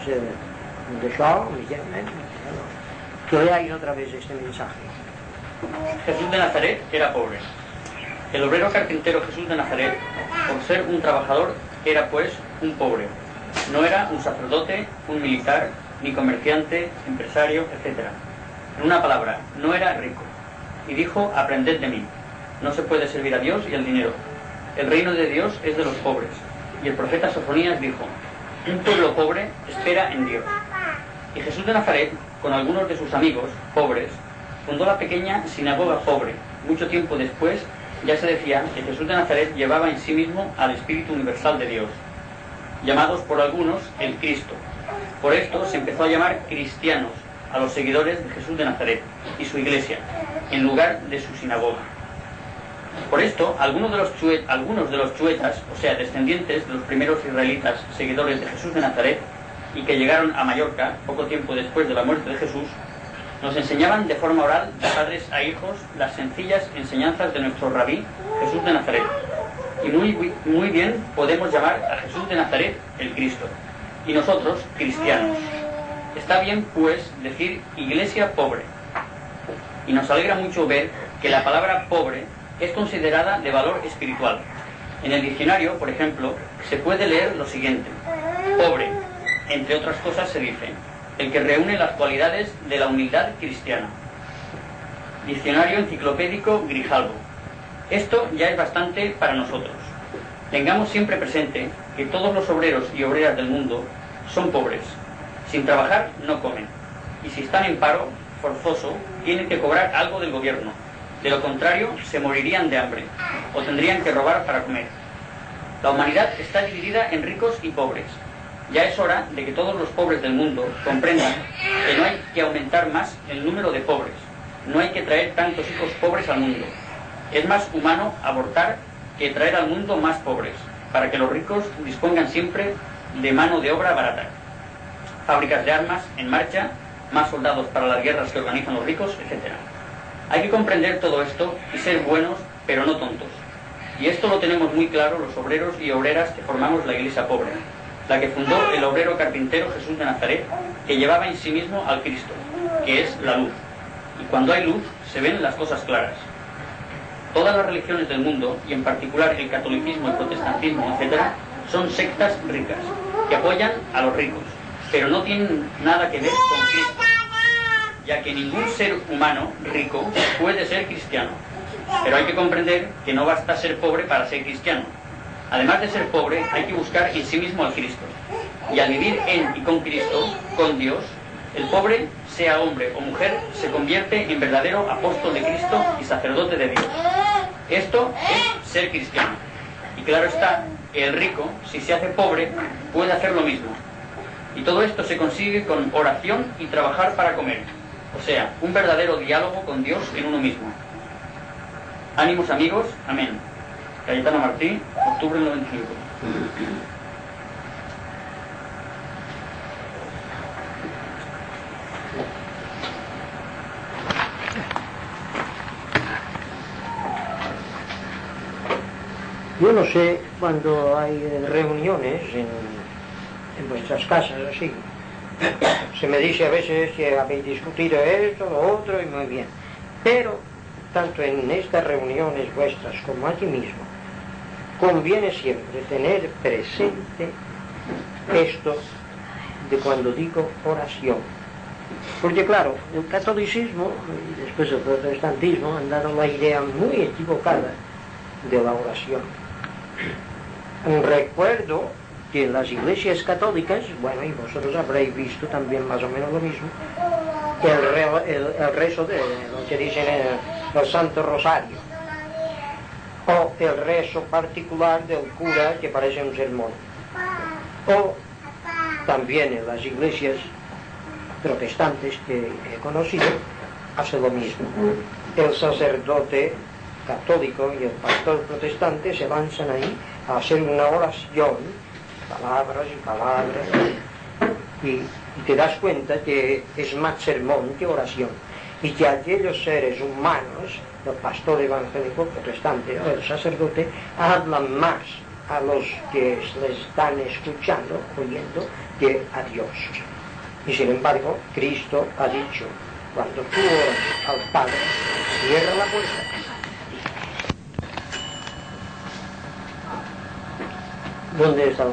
que leáis otra vez este mensaje. Jesús de Nazaret era pobre. El obrero carpintero Jesús de Nazaret, por ser un trabajador, era pues un pobre. No era un sacerdote, un militar, ni comerciante, empresario, etc. En una palabra, no era rico. Y dijo, aprended de mí. No se puede servir a Dios y al dinero. El reino de Dios es de los pobres. Y el profeta Sofonías dijo, un pueblo pobre espera en Dios. Y Jesús de Nazaret, con algunos de sus amigos, pobres, fundó la pequeña sinagoga pobre. Mucho tiempo después, ya se decía que Jesús de Nazaret llevaba en sí mismo al Espíritu Universal de Dios, llamados por algunos el Cristo. Por esto se empezó a llamar cristianos a los seguidores de Jesús de Nazaret y su iglesia, en lugar de su sinagoga. Por esto, algunos de los chuetas, o sea, descendientes de los primeros israelitas seguidores de Jesús de Nazaret, y que llegaron a Mallorca poco tiempo después de la muerte de Jesús, nos enseñaban de forma oral, de padres a hijos, las sencillas enseñanzas de nuestro rabí Jesús de Nazaret. Y muy bien podemos llamar a Jesús de Nazaret el Cristo, y nosotros cristianos. Está bien, pues, decir iglesia pobre. Y nos alegra mucho ver que la palabra pobre es considerada de valor espiritual. En el diccionario, por ejemplo, se puede leer lo siguiente: pobre, entre otras cosas, se dice, el que reúne las cualidades de la humildad cristiana. Diccionario enciclopédico Grijalbo. Esto ya es bastante para nosotros. Tengamos siempre presente que todos los obreros y obreras del mundo son pobres. Sin trabajar no comen. Y si están en paro forzoso, tienen que cobrar algo del gobierno. De lo contrario, se morirían de hambre o tendrían que robar para comer. La humanidad está dividida en ricos y pobres. Ya es hora de que todos los pobres del mundo comprendan que no hay que aumentar más el número de pobres. No hay que traer tantos hijos pobres al mundo. Es más humano abortar que traer al mundo más pobres, para que los ricos dispongan siempre de mano de obra barata. Fábricas de armas en marcha, más soldados para las guerras que organizan los ricos, etc. Hay que comprender todo esto y ser buenos, pero no tontos. Y esto lo tenemos muy claro los obreros y obreras que formamos la Iglesia Pobre, la que fundó el obrero carpintero Jesús de Nazaret, que llevaba en sí mismo al Cristo, que es la luz. Y cuando hay luz, se ven las cosas claras. Todas las religiones del mundo, y en particular el catolicismo, el protestantismo, etc., son sectas ricas, que apoyan a los ricos, pero no tienen nada que ver con Cristo, ya que ningún ser humano rico puede ser cristiano. Pero hay que comprender que no basta ser pobre para ser cristiano. Además de ser pobre, hay que buscar en sí mismo al Cristo. Y al vivir en y con Cristo, con Dios, el pobre, sea hombre o mujer, se convierte en verdadero apóstol de Cristo y sacerdote de Dios. Esto es ser cristiano. Y claro está que el rico, si se hace pobre, puede hacer lo mismo. Y todo esto se consigue con oración y trabajar para comer. O sea, un verdadero diálogo con Dios en uno mismo. Ánimos, amigos. Amén. Cayetano Martí, octubre del 95. Yo no sé cuando hay reuniones en vuestras casas así. Se me dice a veces que habéis discutido esto, lo otro, y muy bien. Pero, tanto en estas reuniones vuestras como aquí mismo, conviene siempre tener presente esto de cuando digo oración. Porque claro, el catolicismo y después el protestantismo han dado la idea muy equivocada de la oración. Recuerdo que en las iglesias católicas, bueno, y vosotros habréis visto también más o menos lo mismo, el rezo de lo que dicen el Santo Rosario, o el rezo particular del cura que parece un sermón, o también en las iglesias protestantes que he conocido, hace lo mismo. El sacerdote católico y el pastor protestante se lanzan ahí a hacer una oración, palabras y palabras, y te das cuenta que es más sermón que oración, y que aquellos seres humanos, el pastor evangélico protestante o el sacerdote, hablan más a los que les están escuchando, oyendo, que a Dios. Y sin embargo, Cristo ha dicho, cuando tú oras al Padre, cierra la puerta. ¿Dónde estamos?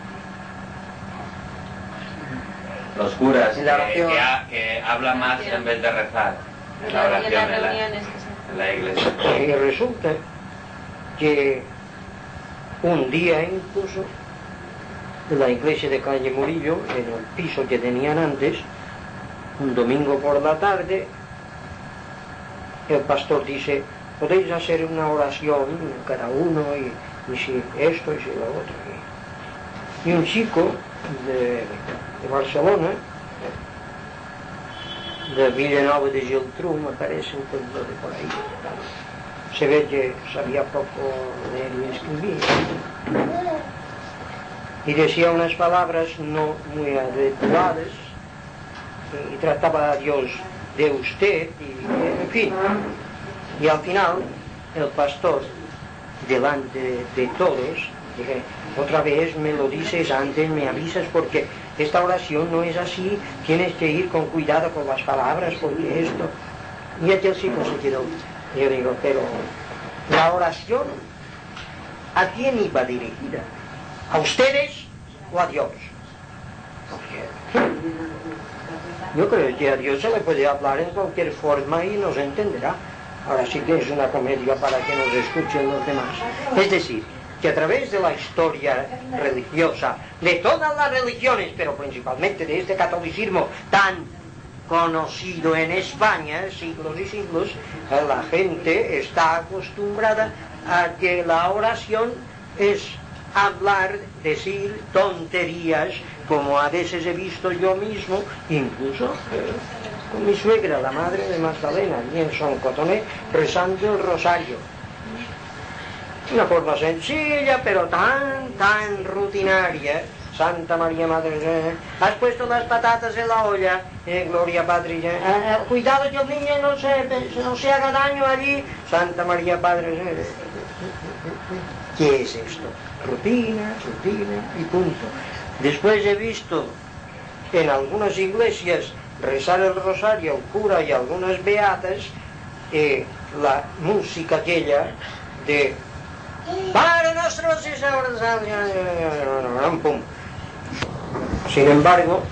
Los curas En la oración. que hablan más en vez de rezar en la oración en la iglesia. Y resulta que un día incluso en la iglesia de Calle Murillo, en el piso que tenían antes, un domingo por la tarde, el pastor dice, podéis hacer una oración cada uno y si esto y si lo otro. Y un chico de Barcelona, de Vilanova de Geltrú, me parece, un pueblo de por ahí, se ve que sabía poco leer y escribir, y decía unas palabras no muy adecuadas, y trataba a Dios de usted, y en fin. Y al final, el pastor, delante de todos, dije, otra vez me lo dices antes, me avisas, porque esta oración no es así, tienes que ir con cuidado con las palabras, porque esto... Y aquel chico se quedó. Yo digo, pero la oración, ¿a quién iba dirigida? ¿A ustedes o a Dios? Yo creo que a Dios se le puede hablar en cualquier forma y nos entenderá. Ahora sí que es una comedia para que nos escuchen los demás. Es decir, que a través de la historia religiosa, de todas las religiones, pero principalmente de este catolicismo tan conocido en España, siglos y siglos, la gente está acostumbrada a que la oración es hablar, decir tonterías, como a veces he visto yo mismo, incluso con mi suegra, la madre de Magdalena, allí en Son Cotoné, rezando el rosario. Una forma sencilla, pero tan rutinaria. Santa María Madre, has puesto las patatas en la olla, Gloria Padre, cuidado que el niño no se haga daño allí, Santa María Padre. ¿Qué es esto? Rutina y punto. Después he visto en algunas iglesias rezar el rosario, el cura y algunas beatas, la música aquella de Padre nuestro, pum. Sin embargo,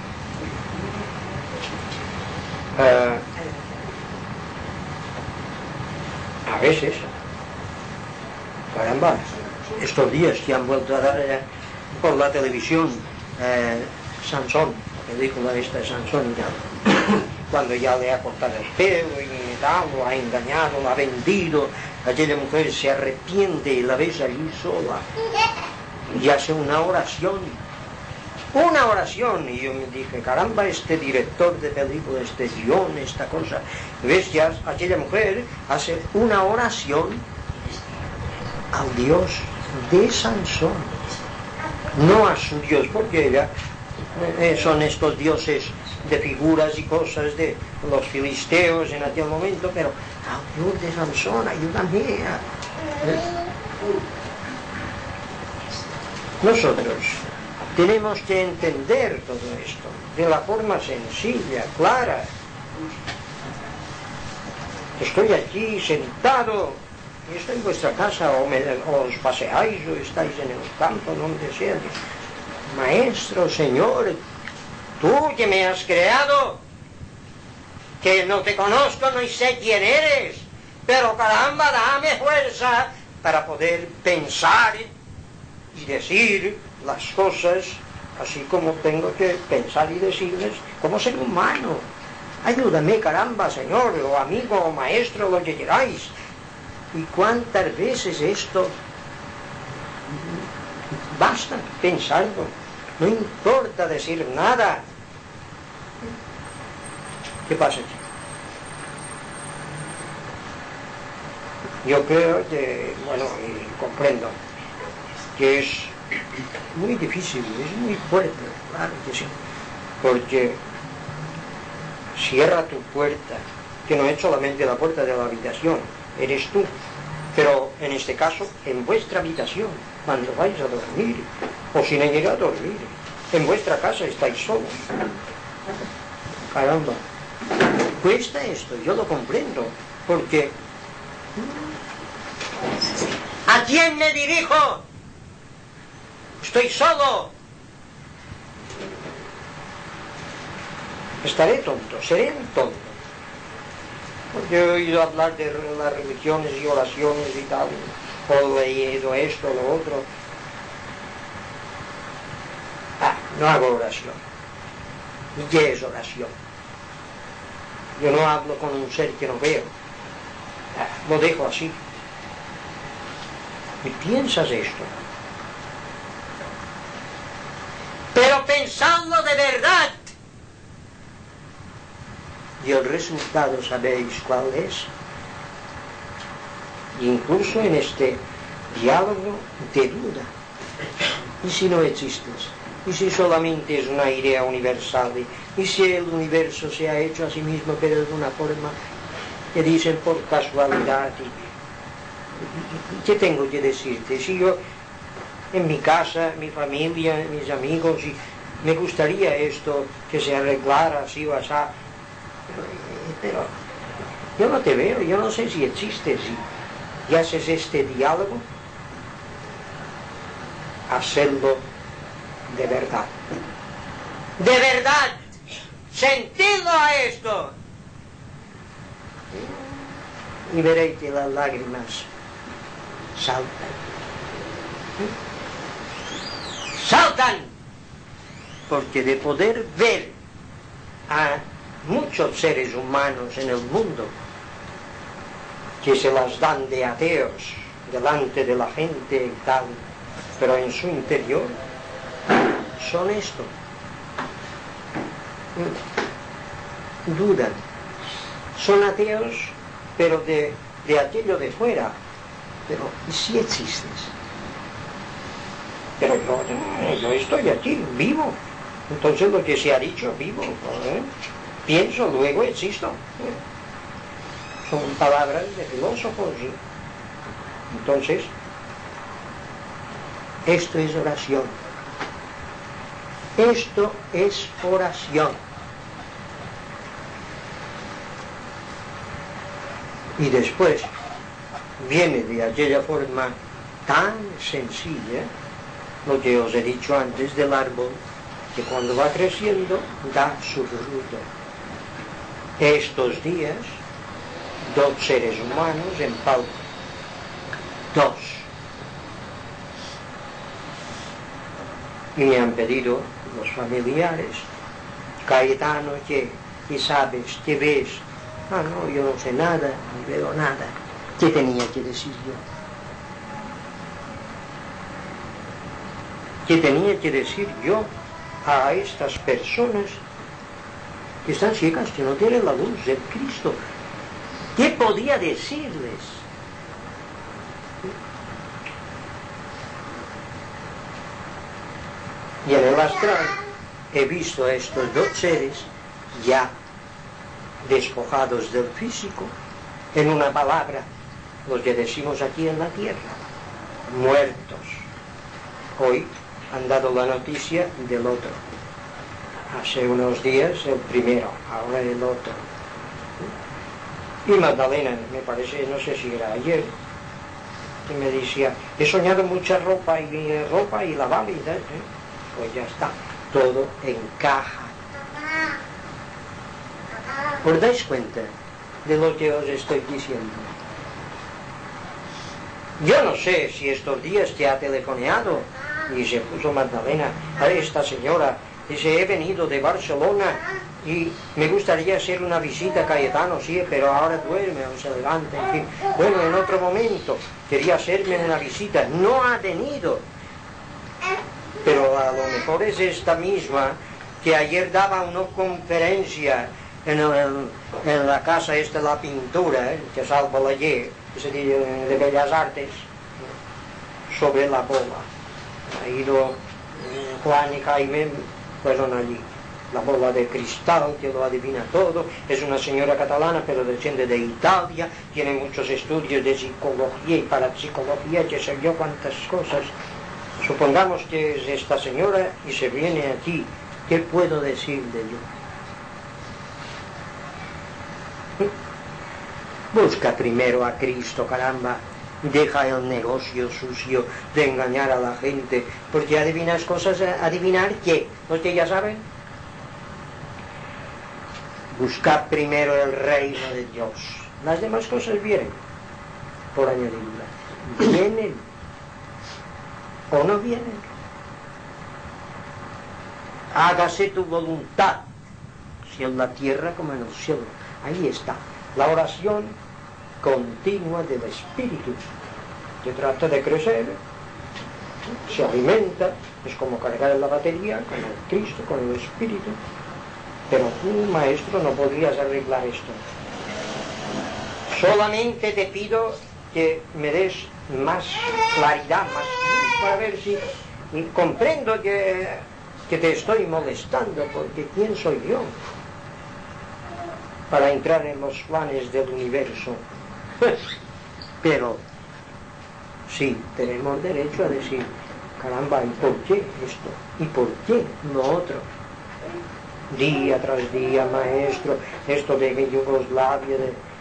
a veces, caramba, estos días que han vuelto a dar por la televisión Sansón, la película esta de Sansón, cuando ya le ha cortado el pelo y tal, lo ha engañado, lo ha vendido, aquella mujer se arrepiente y la ves allí sola y hace una oración, y yo me dije, caramba, este director de película, este guión, esta cosa, ves que aquella mujer hace una oración al Dios de Sansón, no a su Dios, porque ella son estos dioses de figuras y cosas de los filisteos en aquel momento, pero al Dios de Sansón, ayúdame Nosotros tenemos que entender todo esto de la forma sencilla, clara. Estoy aquí sentado, y estoy en vuestra casa, o os paseáis, o estáis en el campo, donde sea. Maestro, Señor, tú que me has creado, que no te conozco, no sé quién eres, pero caramba, dame fuerza para poder pensar y decir las cosas así como tengo que pensar y decirles como ser humano. Ayúdame, caramba, Señor, o amigo, o maestro, lo que queráis. ¿Y cuántas veces esto? Basta pensarlo, no importa decir nada. ¿Qué pasa aquí? Yo creo que, bueno, y comprendo que es muy difícil, es muy fuerte, claro que sí, porque cierra tu puerta, que no es solamente la puerta de la habitación, eres tú, pero en este caso en vuestra habitación, cuando vais a dormir, o si no llegáis a dormir, en vuestra casa estáis solos. Caramba, cuesta esto, yo lo comprendo, porque ¿a quién me dirijo? Estoy solo. Estaré tonto, seré un tonto. Porque he oído hablar de las religiones y oraciones y tal, o he leído esto, lo otro. No hago oración. ¿Y qué es oración? Yo no hablo con un ser que no veo. Lo dejo así. ¿Y piensas esto? Pero pensadlo de verdad. Y el resultado, ¿sabéis cuál es? Incluso en este diálogo de duda. ¿Y si no existes? ¿Y si solamente es una idea universal? ¿Y si el universo se ha hecho a sí mismo, pero de una forma que dicen por casualidad? ¿Qué tengo que decirte? Si yo, en mi casa, mi familia, mis amigos, me gustaría esto que se arreglara así o así, pero yo no te veo, yo no sé si existes y haces este diálogo, hacerlo de verdad. De verdad, sentidlo a esto. Y veréis que las lágrimas saltan. Saltan, porque de poder ver a muchos seres humanos en el mundo que se las dan de ateos delante de la gente y tal, pero en su interior son esto. Dudan. Son ateos, pero de aquello de fuera. Pero ¿y si existes? Pero yo estoy aquí, vivo. Entonces lo que se ha dicho, vivo. Pienso, luego existo. Son palabras de filósofos. Entonces, esto es oración. Esto es oración. Y después viene de aquella forma tan sencilla lo que os he dicho antes del árbol, que cuando va creciendo da su fruto. Estos días, 2 seres humanos en Palma. 2. Y me han pedido los familiares: Cayetano, ¿qué sabes? ¿Qué ves? Ah, no, yo no sé nada, ni veo nada. ¿Qué tenía que decir yo? ¿Qué tenía que decir yo a estas personas que están ciegas, que no tienen la luz del Cristo? ¿Qué podía decirles? Y en el astral he visto a estos 2 seres ya despojados del físico, en una palabra, los que decimos aquí en la tierra, muertos. Hoy han dado la noticia del otro. Hace unos días el primero, ahora el otro. Y Magdalena, me parece, no sé si era ayer, que me decía: he soñado mucha ropa y la válida. Pues ya está, todo encaja. ¿Os dais cuenta de lo que os estoy diciendo? Yo no sé si estos días que ha telefoneado y se puso Magdalena a esta señora, dice: he venido de Barcelona y me gustaría hacer una visita a Cayetano, sí, pero ahora duerme o se levanta, en fin. Bueno, en otro momento quería hacerme una visita, no ha venido. Pero a lo mejor es esta misma que ayer daba una conferencia en la casa esta de la pintura, que salva la Y, de Bellas Artes, sobre la bola. Ha ido Juan y Jaime, fueron allí. La bola de cristal que lo adivina todo, es una señora catalana pero desciende de Italia, tiene muchos estudios de psicología y parapsicología, que sé yo cuántas cosas. Supongamos que es esta señora y se viene aquí, ¿qué puedo decirle yo? Busca primero a Cristo, caramba. Deja el negocio sucio de engañar a la gente, porque adivinas cosas. ¿Adivinar qué? ¿Los que ya saben? Buscad primero el reino de Dios. Las demás cosas vienen por añadidura. Vienen o no vienen. Hágase tu voluntad, si en la tierra como en el cielo. Ahí está la oración continua del Espíritu, que trata de crecer, se alimenta, es como cargar la batería con el Cristo, con el Espíritu. Pero tú, maestro, no podrías arreglar esto. Solamente te pido que me des más claridad, más luz, para ver si comprendo que te estoy molestando, porque ¿quién soy yo para entrar en los planes del universo? Pero sí, tenemos derecho a decir: caramba, ¿y por qué esto? ¿Y por qué lo otro? Día tras día, maestro, esto de Yugoslavia,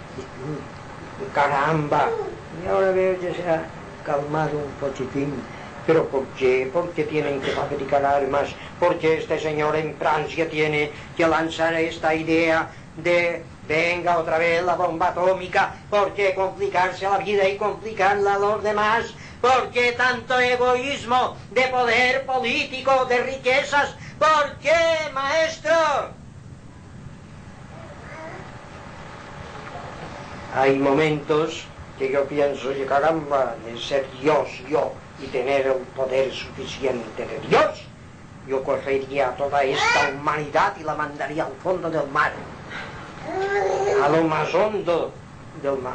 caramba, y ahora veo que se ha calmado un poquitín. ¿Pero por qué? ¿Por qué tienen que fabricar armas? ¿Por qué este señor en Francia tiene que lanzar esta idea de venga otra vez la bomba atómica? ¿Por qué complicarse la vida y complicarla a los demás? ¿Por qué tanto egoísmo de poder político, de riquezas? ¿Por qué, maestro? Hay momentos que yo pienso, que caramba, de ser Dios yo y tener el poder suficiente de Dios, yo cogería a toda esta humanidad y la mandaría al fondo del mar, a lo más hondo del mar.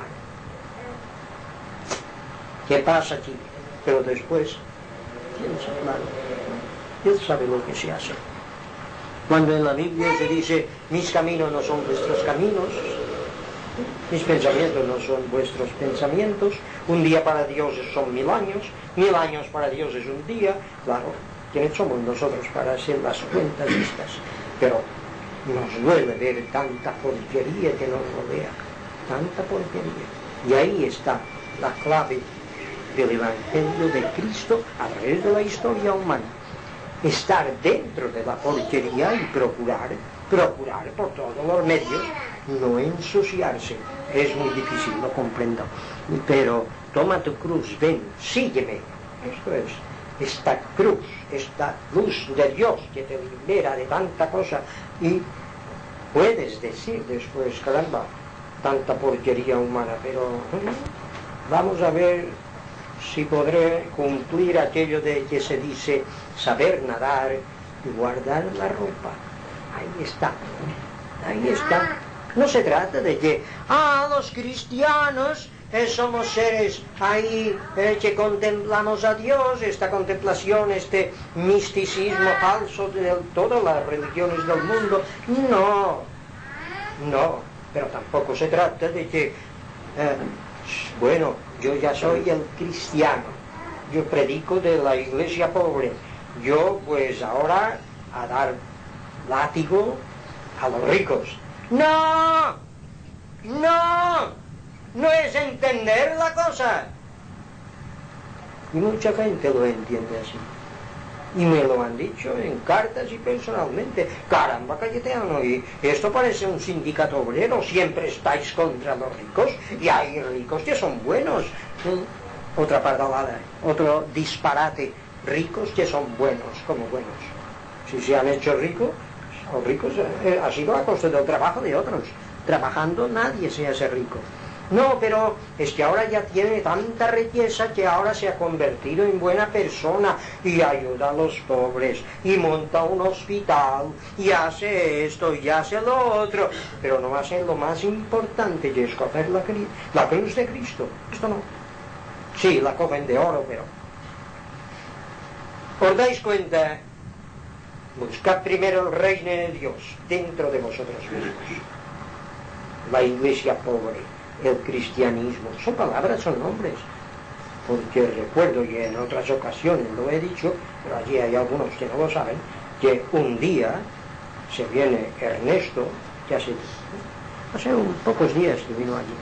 ¿Qué pasa aquí? Pero después, piensa, claro, Él sabe lo que se hace. Cuando en la Biblia se dice, mis caminos no son vuestros caminos, mis pensamientos no son vuestros pensamientos, un día para Dios son 1000 años para Dios es un día, claro, ¿quiénes somos nosotros para hacer las cuentas estas? Pero nos duele ver tanta porquería que nos rodea, tanta porquería. Y ahí está la clave del Evangelio de Cristo a través de la historia humana. Estar dentro de la porquería y procurar por todos los medios no ensuciarse. Es muy difícil, lo comprendo, pero toma tu cruz, ven, sígueme. Esto es esta cruz, esta luz de Dios que te libera de tanta cosa, y puedes decir después, caramba, tanta porquería humana, pero vamos a ver si podré cumplir aquello de que se dice saber nadar y guardar la ropa. Ahí está, ahí está. No se trata de que, los cristianos somos seres ahí que contemplamos a Dios, esta contemplación, este misticismo falso de todas las religiones del mundo. No, pero tampoco se trata de que, bueno, yo ya soy el cristiano, yo predico de la iglesia pobre, yo pues ahora a dar látigo a los ricos. No es entender la cosa. Y mucha gente lo entiende así. Y me lo han dicho en cartas y personalmente. Caramba, Cayetano, y esto parece un sindicato obrero, siempre estáis contra los ricos, y hay ricos que son buenos. Otra pardalada, otro disparate, ricos que son buenos, como buenos. Si se han hecho ricos, o ricos, ha sido a costa del trabajo de otros. Trabajando nadie se hace rico. No, pero es que ahora ya tiene tanta riqueza que ahora se ha convertido en buena persona y ayuda a los pobres y monta un hospital y hace esto y hace lo otro, pero no hace lo más importante, que es coger la cruz de Cristo. Esto no. Sí, la cogen de oro, pero ¿os dais cuenta? Buscad primero el reino de Dios dentro de vosotros mismos. La iglesia pobre, el cristianismo, son palabras, son nombres. Porque recuerdo, y en otras ocasiones lo he dicho, pero allí hay algunos que no lo saben, que un día se viene Ernesto, que hace pocos días que vino allí,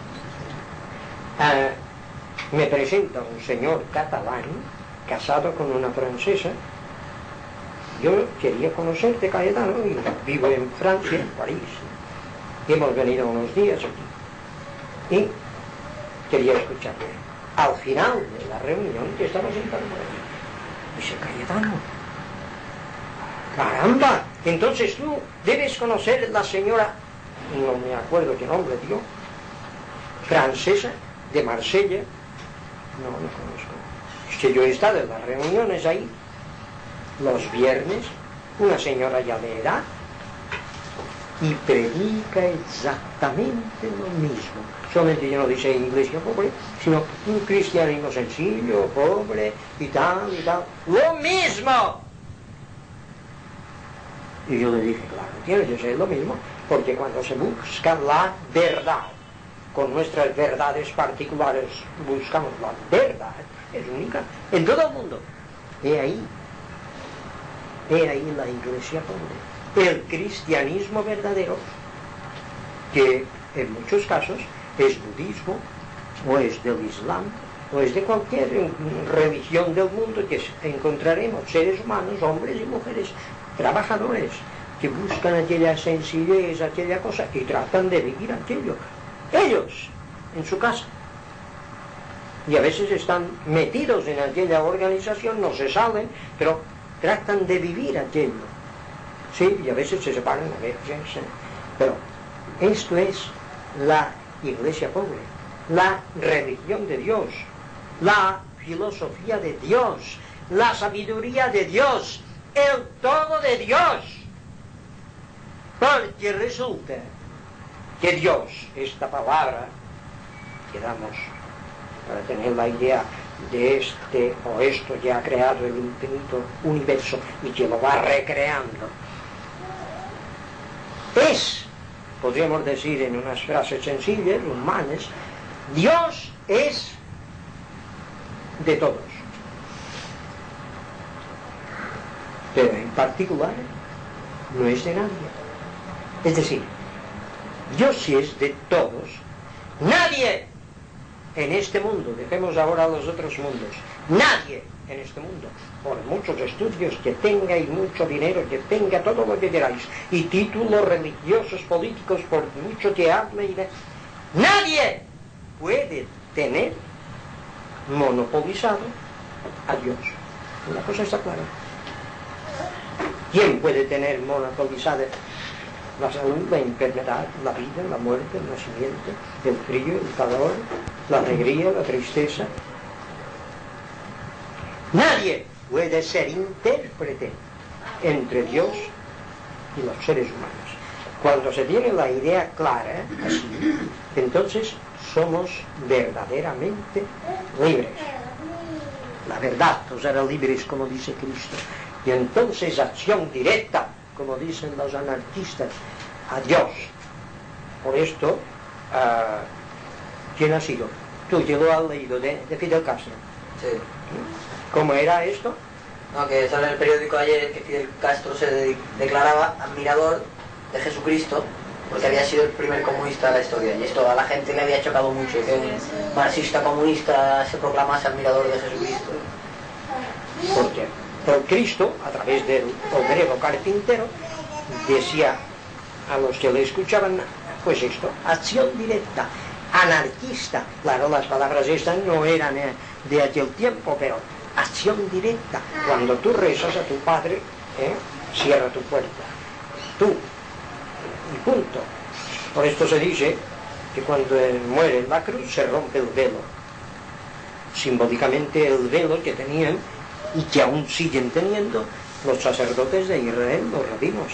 me presenta un señor catalán casado con una francesa. Yo quería conocerte, Cayetano, y vivo en Francia, en París, y hemos venido unos días aquí, y quería escucharle. Al final de la reunión, que estaba sentado por allí, dice: Cayetano, caramba, entonces tú debes conocer la señora, no me acuerdo qué nombre dio, francesa, de Marsella. No conozco. Es que yo he estado en las reuniones ahí los viernes, una señora ya de edad, y predica exactamente lo mismo. Solamente yo no dice iglesia pobre, sino un cristianismo sencillo, pobre, y tal, lo mismo. Y yo le dije, claro, tiene que ser lo mismo, porque cuando se busca la verdad, con nuestras verdades particulares buscamos la verdad, es única en todo el mundo. He ahí la iglesia pobre, el cristianismo verdadero, que en muchos casos es budismo, o es del islam, o es de cualquier religión del mundo, que encontraremos seres humanos, hombres y mujeres, trabajadores, que buscan aquella sencillez, aquella cosa, y tratan de vivir aquello, ellos, en su casa. Y a veces están metidos en aquella organización, no se salen, pero tratan de vivir aquello. Sí, y a veces se separan, a veces, pero esto es la iglesia pobre, la religión de Dios, la filosofía de Dios, la sabiduría de Dios, el todo de Dios. Porque resulta que Dios, esta palabra que damos para tener la idea de este o esto que ha creado el infinito universo y que lo va recreando, es, podríamos decir en unas frases sencillas, humanas, Dios es de todos, pero en particular no es de nadie. Es decir, Dios sí es de todos, nadie en este mundo, dejemos ahora los otros mundos, nadie en este mundo, por muchos estudios que tenga y mucho dinero que tenga, todo lo que queráis, y títulos religiosos, políticos, por mucho que hable, nadie puede tener monopolizado a Dios. Una cosa está clara. ¿Quién puede tener monopolizada la salud, la enfermedad, la vida, la muerte, el nacimiento, el frío, el calor, la alegría, la tristeza? Nadie puede ser intérprete entre Dios y los seres humanos. Cuando se tiene la idea clara, así, entonces somos verdaderamente libres. La verdad os hará libres, como dice Cristo. Y entonces acción directa, como dicen los anarquistas, a Dios. Por esto, ¿quién ha sido? Tú que lo has leído, de Fidel Castro. Sí. ¿Cómo era esto? No, que sale en el periódico ayer que Fidel Castro se declaraba admirador de Jesucristo porque había sido el primer comunista de la historia, y esto a la gente le había chocado mucho, que un marxista comunista se proclamase admirador de Jesucristo. ¿Por qué? Porque Cristo, a través del obrero carpintero, decía a los que le escuchaban, pues esto, acción directa, anarquista. Claro, las palabras estas no eran de aquel tiempo, pero acción directa. Cuando tú rezas a tu Padre, cierra tu puerta. Tú. Y punto. Por esto se dice que cuando muere en la cruz se rompe el velo. Simbólicamente el velo que tenían y que aún siguen teniendo los sacerdotes de Israel, los rabinos,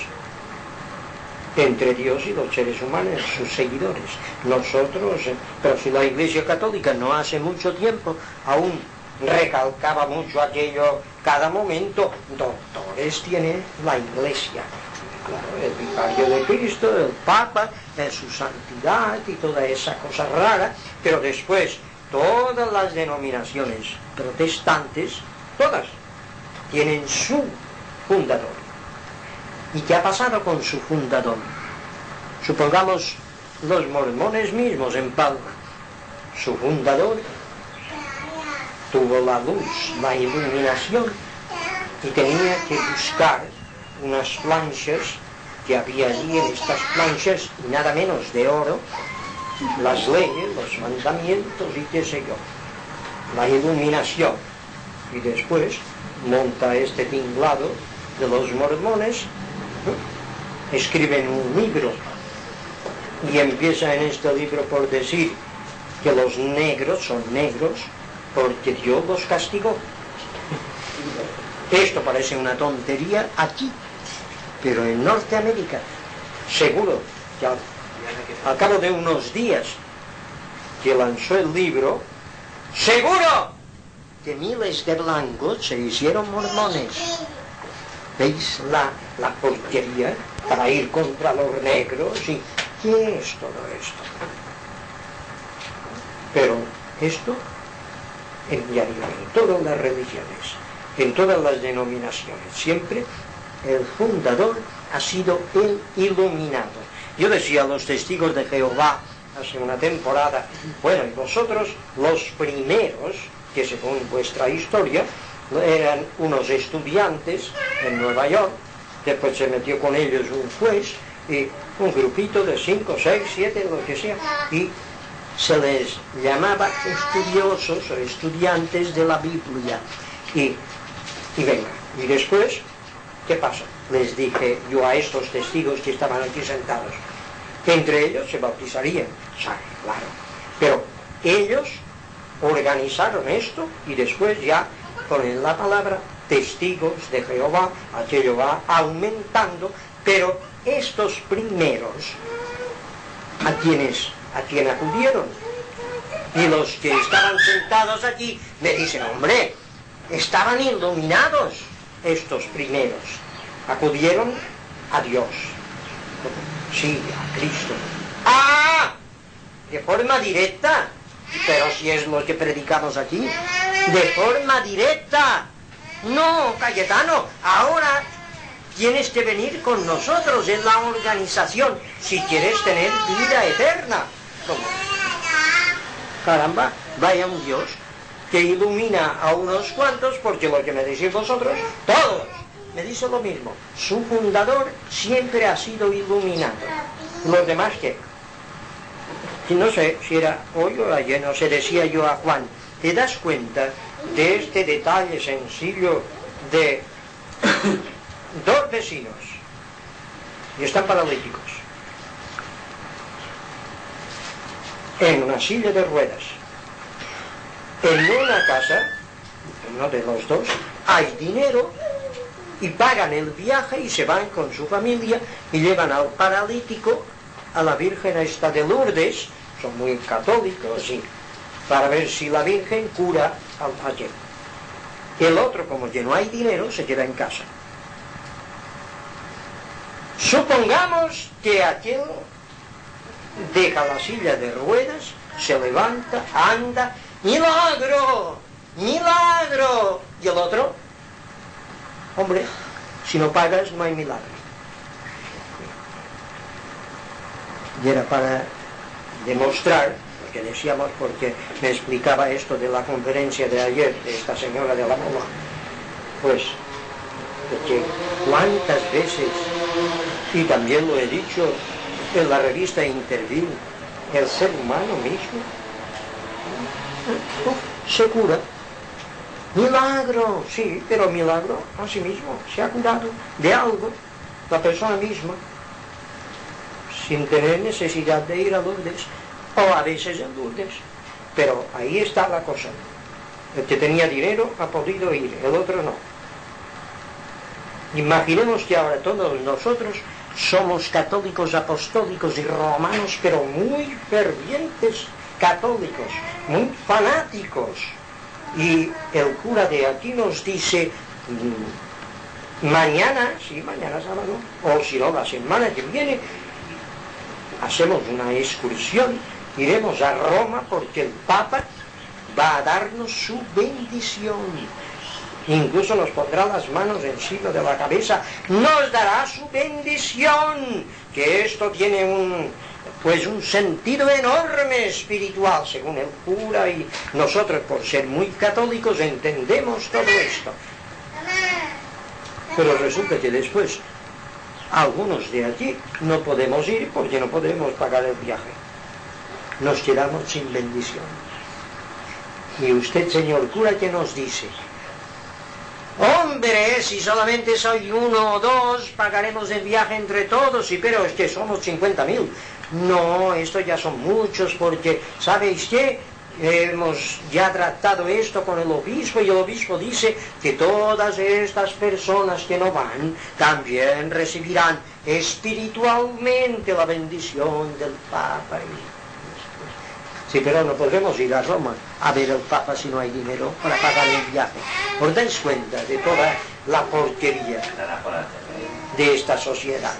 entre Dios y los seres humanos, sus seguidores. Nosotros, pero si la Iglesia Católica no hace mucho tiempo aún recalcaba mucho aquello, cada momento, doctores tiene la Iglesia. Claro, el vicario de Cristo, el Papa, su santidad y toda esa cosa rara, pero después todas las denominaciones protestantes, todas, tienen su fundador. ¿Y qué ha pasado con su fundador? Supongamos los mormones mismos en Palma. Su fundador tuvo la luz, la iluminación, y tenía que buscar unas planchas que había allí, en estas planchas, y nada menos de oro, las leyes, los mandamientos y qué sé yo, la iluminación. Y después monta este tinglado de los mormones, escriben un libro y empieza en este libro por decir que los negros son negros porque Dios los castigó. Esto parece una tontería aquí, pero en Norteamérica seguro que al cabo de unos días que lanzó el libro, seguro que miles de blancos se hicieron mormones. ¿Veis la porquería para ir contra los negros? ¿Y qué es todo esto? Pero esto en todas las religiones. en todas las denominaciones. Siempre el fundador ha sido el iluminado. Yo decía a los testigos de Jehová hace una temporada, bueno, y vosotros los primeros, que según vuestra historia, eran unos estudiantes en Nueva York, después se metió con ellos un juez, y un grupito de 5, 6, 7, lo que sea, y se les llamaba estudiosos o estudiantes de la Biblia. Y venga, y después, ¿qué pasa? Les dije yo a estos testigos que estaban aquí sentados, que entre ellos se bautizarían, ¿sabe? Claro. Pero ellos organizaron esto y después ya ponen la palabra testigos de Jehová, aquello va aumentando, pero estos primeros, ¿a quién acudieron? Y los que estaban sentados aquí me dicen, hombre, estaban iluminados estos primeros, acudieron a Dios, sí, a Cristo. ¡Ah! De forma directa, pero si es lo que predicamos aquí, de forma directa. No, Cayetano, ahora tienes que venir con nosotros en la organización si quieres tener vida eterna. ¿Cómo? Caramba, vaya un Dios que ilumina a unos cuantos, porque lo que me decís vosotros, todos, me dice lo mismo. Su fundador siempre ha sido iluminado. ¿Los demás qué? No sé si era hoy o ayer, no sé, decía yo a Juan, ¿te das cuenta de este detalle sencillo de dos vecinos y están paralíticos en una silla de ruedas, en una casa, uno de los dos, hay dinero y pagan el viaje y se van con su familia y llevan al paralítico a la Virgen esta de Lourdes, son muy católicos, y para ver si la Virgen cura al ayer. El otro, como ya no hay dinero, se queda en casa. Supongamos que aquel deja la silla de ruedas, se levanta, anda, ¡milagro! ¡Milagro! Y el otro, hombre, si no pagas no hay milagro. Y era para demostrar, que decíamos, porque me explicaba esto de la conferencia de ayer de esta señora de la Mola, pues porque cuántas veces, y también lo he dicho en la revista Interview, el ser humano mismo se cura. Milagro, sí, pero milagro a sí mismo, se ha curado de algo la persona misma, sin tener necesidad de ir a Lourdes, o a veces en Lourdes. Pero ahí está la cosa. El que tenía dinero ha podido ir, el otro no. Imaginemos que ahora todos nosotros somos católicos, apostólicos y romanos, pero muy fervientes católicos, muy fanáticos. Y el cura de aquí nos dice, mañana, sí, mañana sábado, o si no, la semana que viene, hacemos una excursión, iremos a Roma porque el Papa va a darnos su bendición. Incluso nos pondrá las manos encima de la cabeza, nos dará su bendición, que esto tiene un sentido enorme espiritual, según el cura, y nosotros, por ser muy católicos, entendemos todo esto. Pero resulta que después algunos de allí no podemos ir porque no podemos pagar el viaje. Nos quedamos sin bendición. Y usted, señor cura, ¿qué nos dice? Hombre, si solamente soy uno o dos, pagaremos el viaje entre todos, y pero es que somos 50.000. No, esto ya son muchos, porque, ¿sabéis qué? Hemos ya tratado esto con el obispo, y el obispo dice que todas estas personas que no van también recibirán espiritualmente la bendición del Papa. Sí, pero no podremos ir a Roma a ver al Papa si no hay dinero para pagar el viaje. ¿Os dais cuenta de toda la porquería de esta sociedad?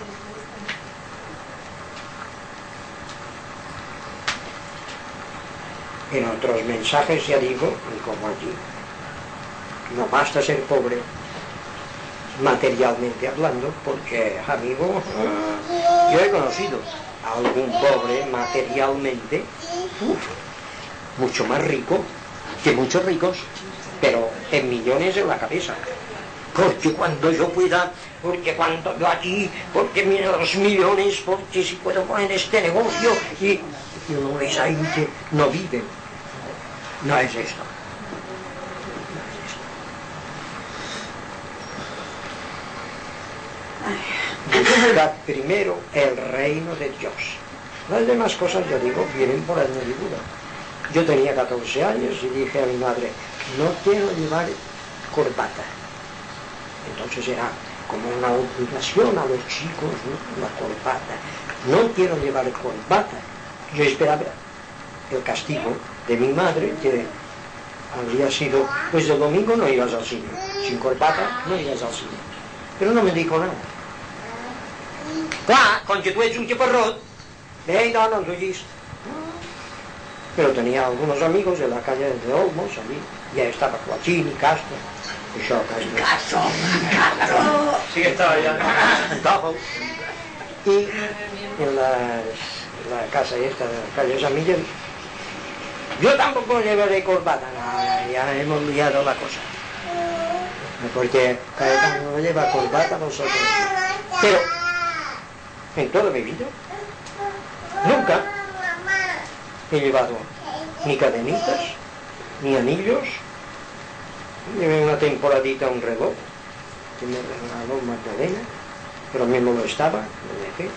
En otros mensajes ya digo, y como aquí, no basta ser pobre materialmente hablando, porque, amigo, yo he conocido a algún pobre materialmente mucho más rico que muchos ricos, pero en millones en la cabeza. Porque cuando yo pueda, porque cuando yo aquí, porque mira los millones, porque si puedo poner este negocio, y no es ahí que no viven. No es esto. Buscad primero el reino de Dios. Las demás cosas, yo digo, vienen por añadidura. Yo tenía 14 años y dije a mi madre, no quiero llevar corbata. Entonces era como una obligación a los chicos, ¿no? La corbata. No quiero llevar corbata. Yo esperaba el castigo de mi madre, que habría sido, pues el domingo no ibas al cine. Sin corbata no ibas al cine. Pero no me dijo nada. Clar, com que tu ets un chaparrot, no ens oís. Pero tenía algunos amigos en la calle de Olmos, allí, ya estaba Joaquín y Castro. Y yo, Castro. Sí que estaba ya. Y en la casa esta, de la calle San Miguel, yo tampoco llevaré corbata, no, ya hemos liado la cosa. Porque Caetano no lleva corbata, nosotros. Pero en toda mi vida nunca he llevado ni cadenitas, ni anillos. Llevé una temporadita un reloj que me regaló Magdalena, pero mismo lo estaba, lo dejé.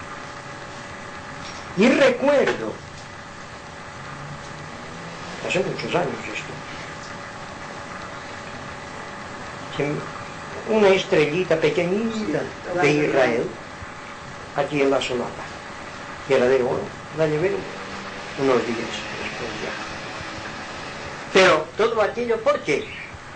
Y recuerdo, hace muchos años esto, que una estrellita pequeñita de Israel, aquí en la solapa, que era de oro, la llevé unos días después ya. Pero todo aquello, ¿por qué?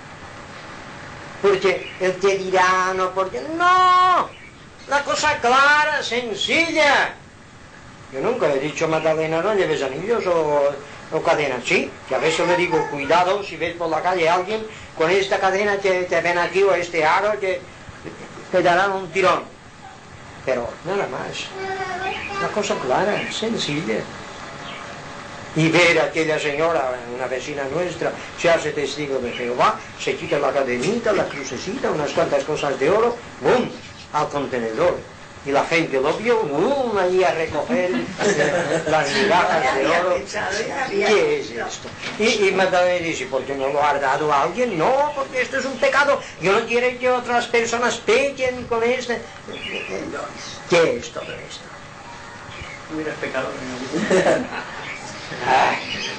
Porque el que dirá, no, porque no, la cosa clara, sencilla. Yo nunca he dicho a Magdalena, no lleves anillos o cadenas, sí, que a veces le digo, cuidado si ves por la calle a alguien con esta cadena que te ven aquí o este aro que te darán un tirón. Pero nada más, una cosa clara, sencilla. Y ver a aquella señora, una vecina nuestra, se hace testigo de Jehová, se quita la cadenita, la crucecita, unas cuantas cosas de oro, ¡bum!, al contenedor. Y la gente lo vio, ¡bum!, ahí a recoger las migajas de oro. ¿Qué es esto? Y Magdalena dice, ¿por qué no lo ha dado a alguien? No, porque esto es un pecado. Yo no quiero que otras personas pequen con esto. ¿Qué es todo esto? Hubieras pecado. Ay.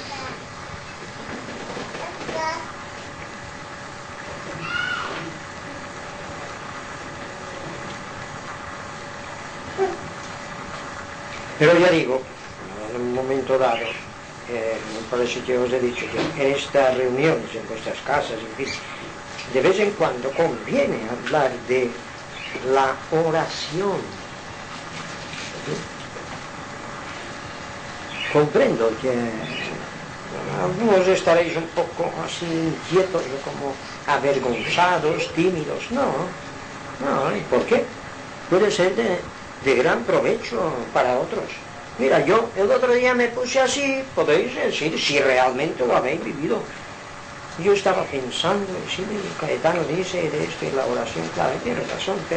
Pero ya digo, en un momento dado, por eso que os he dicho que en estas reuniones, en vuestras casas, en fin, de vez en cuando conviene hablar de la oración. Comprendo que algunos estaréis un poco así inquietos, como avergonzados, tímidos. No, ¿y por qué? Puede ser de gran provecho para otros. Mira, yo el otro día me puse así, podéis decir, si realmente lo habéis vivido. Yo estaba pensando, sí, Caetano dice de esto y la oración, claro, tiene razón, pero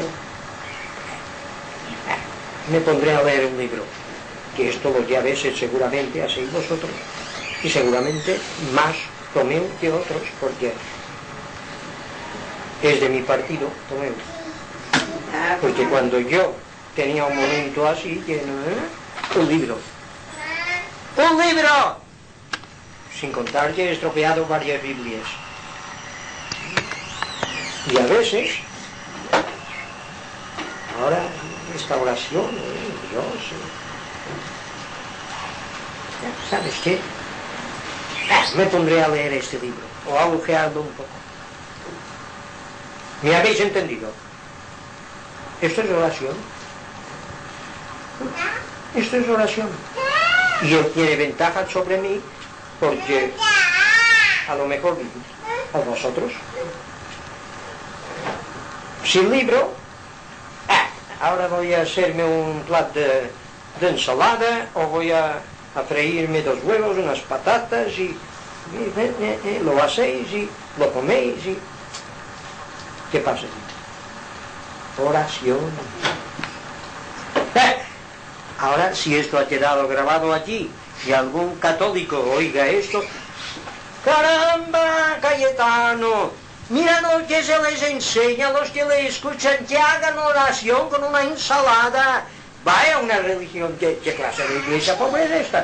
me pondré a leer un libro. Que esto lo llevéis seguramente hacéis vosotros, y seguramente más Tomeu que otros, porque es de mi partido, Tomeu. Porque cuando yo tenía un momento así, lleno, un libro. ¡Un libro! Sin contar que he estropeado varias Biblias. Y a veces, ahora, esta oración, Dios... ¿Sabes qué? Me pondré a leer este libro, o a agujearlo un poco. ¿Me habéis entendido? Esto es oración. Esto es oración. Y él tiene ventaja sobre mí, porque a lo mejor a vosotros. Sin libro, ahora voy a hacerme un plato de ensalada, o voy a freírme 2 huevos, unas patatas, y lo hacéis y lo coméis. Y ¿qué pasa? Oración. Ahora, si esto ha quedado grabado allí y algún católico oiga esto, ¡caramba, Cayetano! Mira lo que se les enseña a los que le escuchan, que hagan oración con una ensalada. Vaya una religión, ¿qué clase de iglesia pobre es esta?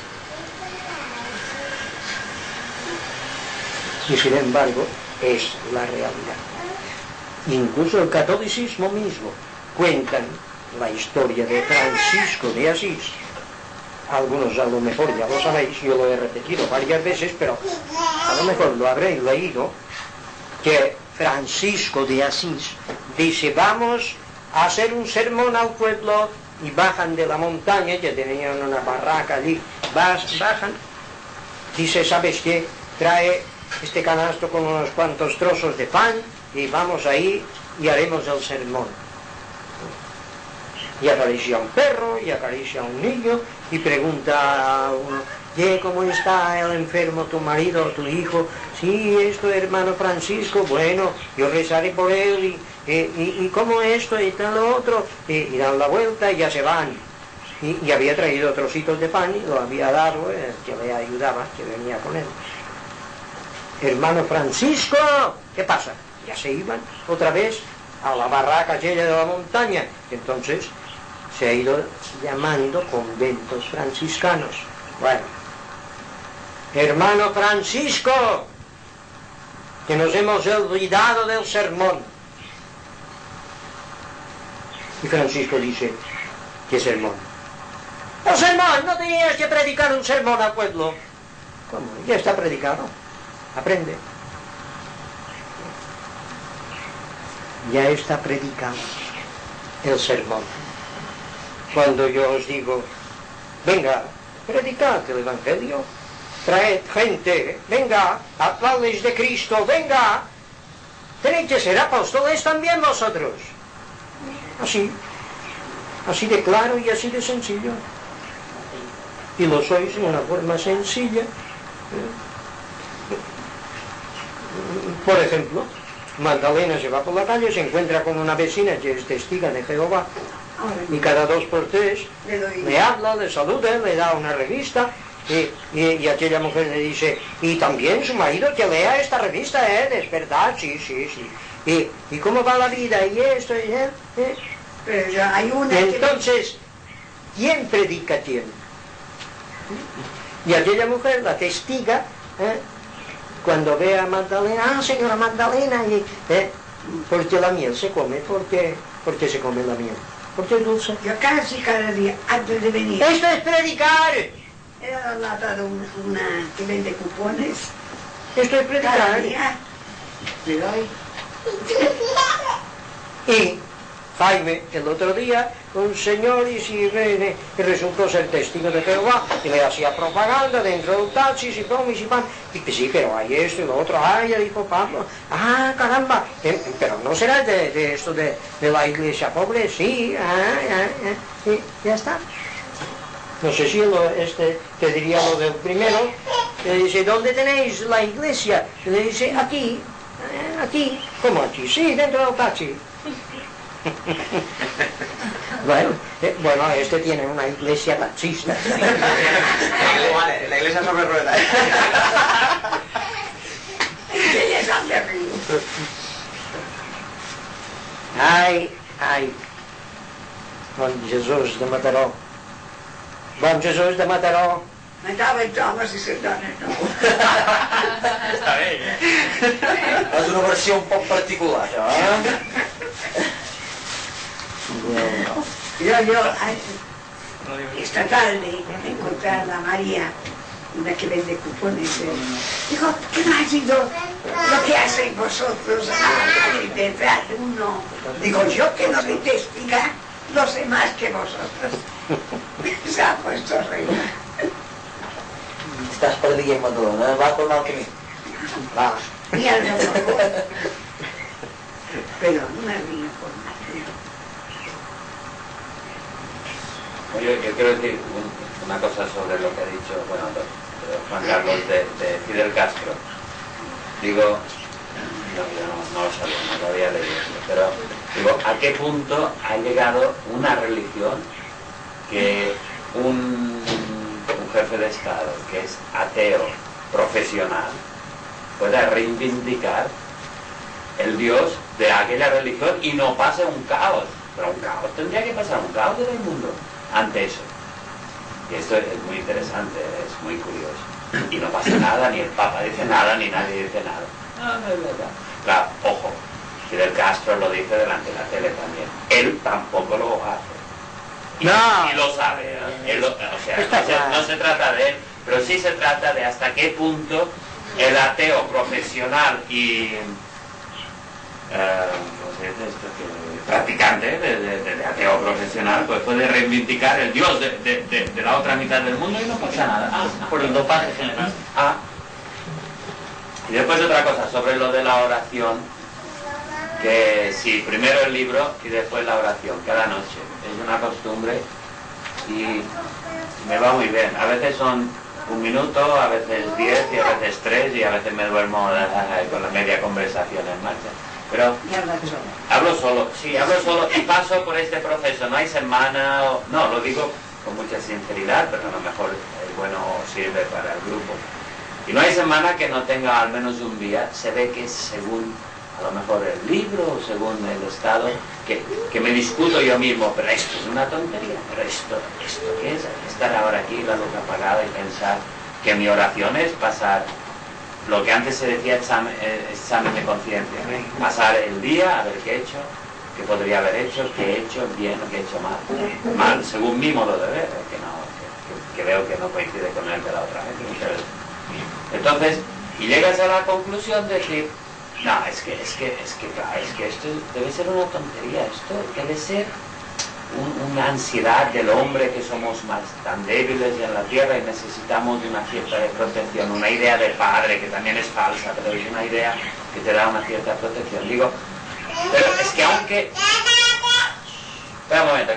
Y sin embargo, es la realidad. Incluso el catolicismo mismo cuentan la historia de Francisco de Asís. Algunos a lo mejor ya lo sabéis, yo lo he repetido varias veces, pero a lo mejor lo habréis leído, que Francisco de Asís dice: vamos a hacer un sermón al pueblo, y bajan de la montaña, que tenían una barraca allí, bajan, dice: ¿sabes qué? Trae este canasto con unos cuantos trozos de pan, y vamos ahí y haremos el sermón. Y acaricia a un perro, y acaricia a un niño, y pregunta a uno: ¿cómo está el enfermo, tu marido o tu hijo? Sí, esto, hermano Francisco, bueno, yo rezaré por él, y cómo esto y tal lo otro, y dan la vuelta y ya se van. Y había traído trocitos de pan, y lo había dado el que le ayudaba, que venía con él. Hermano Francisco, ¿qué pasa? Ya se iban otra vez a la barraca aquella de la montaña. Entonces se ha ido llamando conventos franciscanos. Bueno, hermano Francisco, que nos hemos olvidado del sermón. Y Francisco dice: ¿qué sermón? ¡El sermón! ¿No tenías que predicar un sermón al pueblo? ¿Cómo? Ya está predicado. Aprende. Ya está predicado el sermón. Cuando yo os digo: venga, predicad el Evangelio, traed gente, venga, habladles de Cristo, venga, tenéis que ser apóstoles también vosotros. Así de claro y así de sencillo. Y lo sois en una forma sencilla. Por ejemplo, Magdalena se va por la calle, se encuentra con una vecina que es testiga de Jehová, y cada 2 por 3 le habla, le saluda, le da una revista, y aquella mujer le dice: y también su marido que lea esta revista, es verdad, sí. ¿Y cómo va la vida? Y esto, Pero ya hay una entonces, ¿quién predica quién? Y aquella mujer, la testiga, cuando ve a Magdalena: señora Magdalena, porque la miel se come, porque se come la miel, porque es dulce. Yo casi cada día, antes de venir, ¡esto es predicar! he dado una que vende cupones. Esto es predicar. Cada día. Y Jaime, el otro día, un señor, y resultó ser testigo de Jehová, y le hacía propaganda dentro del taxi, y pan, y que sí, pero hay esto y lo otro. Ya dijo Pablo: caramba, pero no será de esto de la iglesia pobre. Sí, ya está. No sé si te diría lo del primero. Le dice: ¿dónde tenéis la iglesia? Y le dice: aquí. ¿Cómo aquí? Sí, dentro del taxi. Bueno, este tiene una iglesia taxista. La iglesia sobre ruedas. Ai, bon Jesús de Mataró. Bon Jesús de Mataró. Mandava els homes i les dones no. Està bé, És una versió un poc particular, això, Yo esta tarde encontré a la María, una que vende cupones. Dijo: ¿qué no ha sido lo que hacéis vosotros detrás de uno? Digo: yo que no soy testiga, no sé más que vosotros. Se ha puesto reina. Estàs perdent, Madonna, va pel mal camí. Va. Y al tampoco. Pero una información. Yo quiero decir una cosa sobre lo que ha dicho, bueno, Juan Carlos de Fidel Castro. Digo, yo no lo sabía, no lo había leído, pero digo, ¿a qué punto ha llegado una religión que un jefe de Estado que es ateo profesional pueda reivindicar el Dios de aquella religión y no pase un caos? Pero un caos, tendría que pasar un caos en el mundo ante eso. Y esto es muy interesante, es muy curioso. Y no pasa nada, ni el Papa dice nada, ni nadie dice nada. No es verdad. Claro, ojo, Fidel Castro lo dice delante de la tele también. Él tampoco lo hace. Y lo sabe. O sea, no se trata de él, pero sí se trata de hasta qué punto el ateo profesional y practicante de ateo profesional pues puede reivindicar el Dios de la otra mitad del mundo y no pasa nada. Por el dopaje general. Y después otra cosa sobre lo de la oración, que sí, primero el libro y después la oración cada noche. Es una costumbre y me va muy bien. A veces son 1 minuto, a veces 10 y a veces 3 y a veces me duermo con la media conversación en marcha. Pero hablo solo y paso por este proceso. No hay semana, no, lo digo con mucha sinceridad, pero a lo mejor es bueno o sirve para el grupo. Y no hay semana que no tenga al menos un día, se ve que según a lo mejor el libro o según el estado, que me discuto yo mismo, pero esto es una tontería, pero esto ¿qué es? Estar ahora aquí, la luz apagada y pensar que mi oración es pasar lo que antes se decía examen de conciencia, pasar el día a ver qué he hecho, qué podría haber hecho, qué he hecho bien o qué he hecho mal, según mi modo de ver, que veo que no coincide con el de la otra vez. Entonces, y llegas a la conclusión de decir, no, es que esto debe ser una tontería, esto debe ser una ansiedad del hombre, que somos más tan débiles en la tierra y necesitamos de una cierta protección, una idea de padre que también es falsa, pero es una idea que te da una cierta protección. Digo, pero es que aunque... Espera un momento,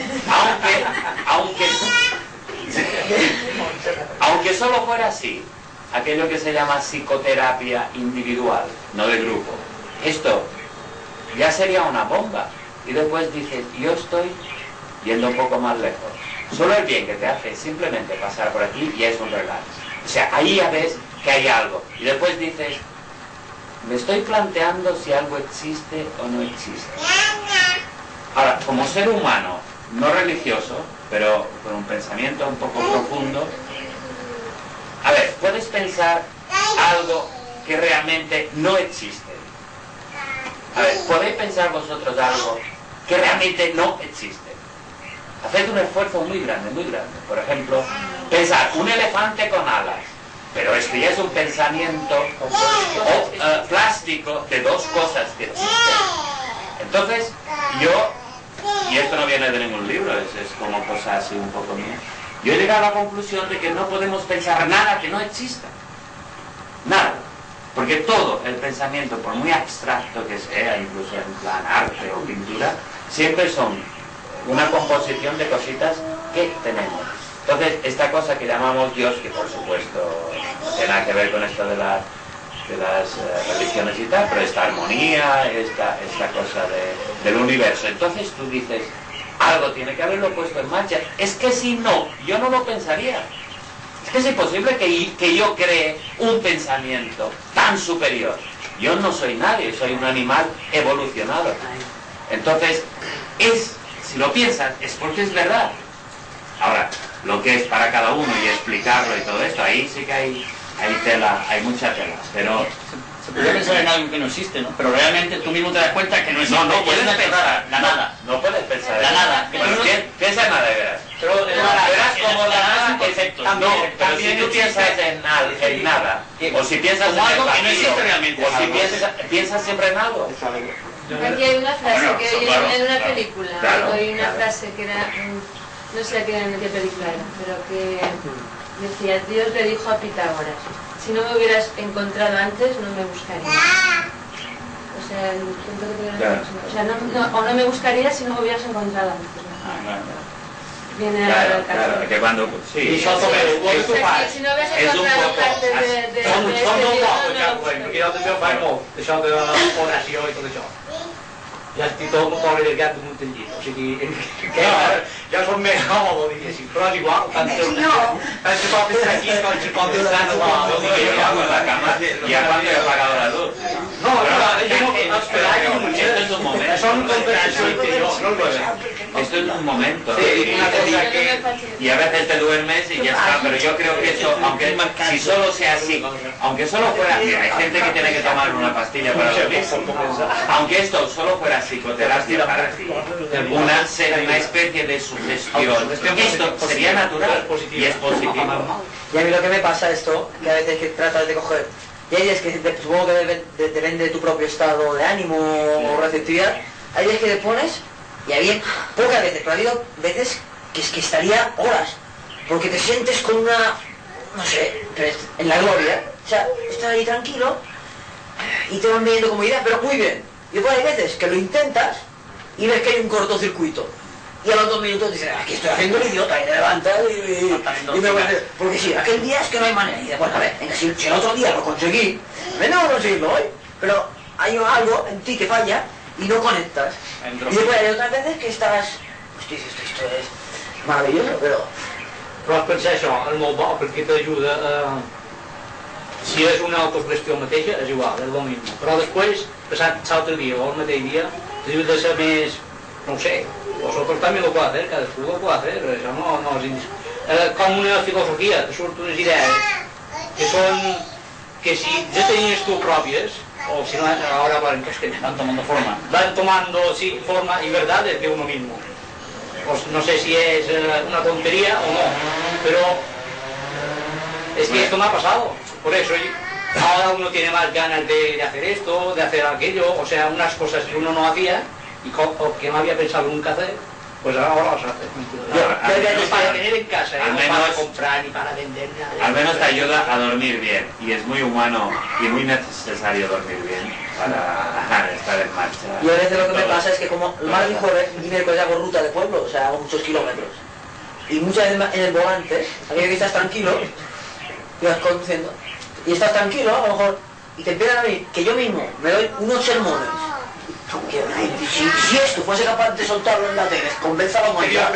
aunque solo fuera así, aquello que se llama psicoterapia individual, no de grupo, esto ya sería una bomba. Y después dices, yo estoy yendo un poco más lejos. Solo el bien que te hace simplemente pasar por aquí ya es un relax. O sea, ahí ya ves que hay algo. Y después dices, me estoy planteando si algo existe o no existe. Ahora, como ser humano, no religioso, pero con un pensamiento un poco profundo, a ver, puedes pensar algo que realmente no existe. A ver, ¿podéis pensar vosotros algo que realmente no existe? Haced un esfuerzo muy grande, muy grande. Por ejemplo, pensar un elefante con alas. Pero esto ya es un pensamiento plástico de dos cosas que existen. Entonces, y esto no viene de ningún libro, es como cosa así un poco mía, yo he llegado a la conclusión de que no podemos pensar nada que no exista. Nada. Porque todo el pensamiento, por muy abstracto que sea, incluso en plan arte o pintura, siempre son una composición de cositas que tenemos. Entonces, esta cosa que llamamos Dios, que por supuesto no tiene nada que ver con esto de las religiones y tal, pero esta armonía, esta cosa del universo. Entonces tú dices, algo tiene que haberlo puesto en marcha. Es que si no, yo no lo pensaría. Es que es imposible que yo cree un pensamiento tan superior. Yo no soy nadie, soy un animal evolucionado. Entonces, si lo piensas, es porque es verdad. Ahora, lo que es para cada uno y explicarlo y todo esto, ahí sí que hay tela, hay mucha tela, pero... Se podría pensar en algo que no existe, ¿no? Pero realmente tú mismo te das cuenta que no existe. No puedes pensar, la nada. No puedes pensar. La nada. Bueno, piensa en nada, verás. Pero verás como la nada es perfecto. No, pero si tú piensas en nada, o si piensas en algo que no vacío, existe realmente, o si piensas siempre en algo. Aquí hay una frase que oí en una película, oí una frase que era, no sé a qué película era, pero que decía, Dios le dijo a Pitágoras, si no me hubieras encontrado antes, no me buscarías. O sea, el punto que tiene la persona. O sea, no me buscarías si no me hubieras encontrado antes. Viene claro, que cuando... Sí, si no hubieras encontrado parte de perquè jo també ho faig molt, això de l'oració i tot això. Ja estic tot molt allargat damunt el llit, o sigui, que ja som més còmode, diguéssim, però és igual, tant se pot estar aquí com se pot estar en la cama, ya cuando he apagado la luz. No, esperar un momento. Esto es un momento. Son conversaciones interiores, no lo es. Esto es un momento. Sí, una cosa que... Y a veces te duermes y ya está, pero yo creo que eso, aunque si solo sea así, aunque solo fuera así, hay gente que tiene que tomar una pastilla para dormir, aunque esto solo fuera psicoterapia para ti, una especie de sugestión, esto sería natural y es positivo. Y a mí lo que me pasa esto, que a veces que tratas de coger, y hay días que supongo que depende de tu propio estado de ánimo o receptividad, hay días que te pones, y había pocas veces, pero ha habido veces que es que estaría horas, porque te sientes con una, no sé, en la gloria, o sea, estás ahí tranquilo, y te van viendo como idea, pero muy bien. Y después hay veces que lo intentas, y ves que hay un cortocircuito. Y a los 2 minutos dices, aquí estoy haciendo el idiota, y te levantas y me voy a hacer. Porque sí, aquel día es que no hay manera. Y dices, bueno, a ver, venga, si el otro día lo conseguí, no voy a conseguirlo hoy, pero hay algo en ti que falla y no conectas. Y después hay otras veces que estás, hostia, esto es maravilloso, però... Però pensar això és molt bo perquè t'ajuda a... Si és una autogestió mateixa, és igual, és el mismo. Però després, passant l'altre dia o el mateix dia, t'ajuda a ser més, no ho sé, vosotros también lo puede hacer, cadascú lo puede hacer, això no és indiscutible. Com una filosofia, te surten unes idees que són, que si ja tenies tu pròpies, o si no, ahora hablar en castellano, van tomando forma, sí, forma y verdades de uno mismo. Pues no sé si es una tontería o no, pero es que esto me ha pasado, por eso ahora uno tiene más ganas de hacer esto, de hacer aquello, o sea, unas cosas que uno no hacía y que no había pensado nunca hacer, pues ahora las hace. Para tener en casa, no para comprar ni para vender nada. Al menos te ayuda a dormir bien, y es muy humano y muy necesario dormir bien para estar en marcha. Y a veces lo que me pasa es que como el martes y jueves y miércoles hago ruta de pueblo, o sea, hago muchos kilómetros. Y muchas veces en el volante, aquello que estás tranquilo, y vas conduciendo, y estás tranquilo, a lo mejor, y te empiezan a venir, que yo mismo me doy unos sermones. Aunque si esto fuese capaz de soltarlo en la tele, convenza a la humanidad.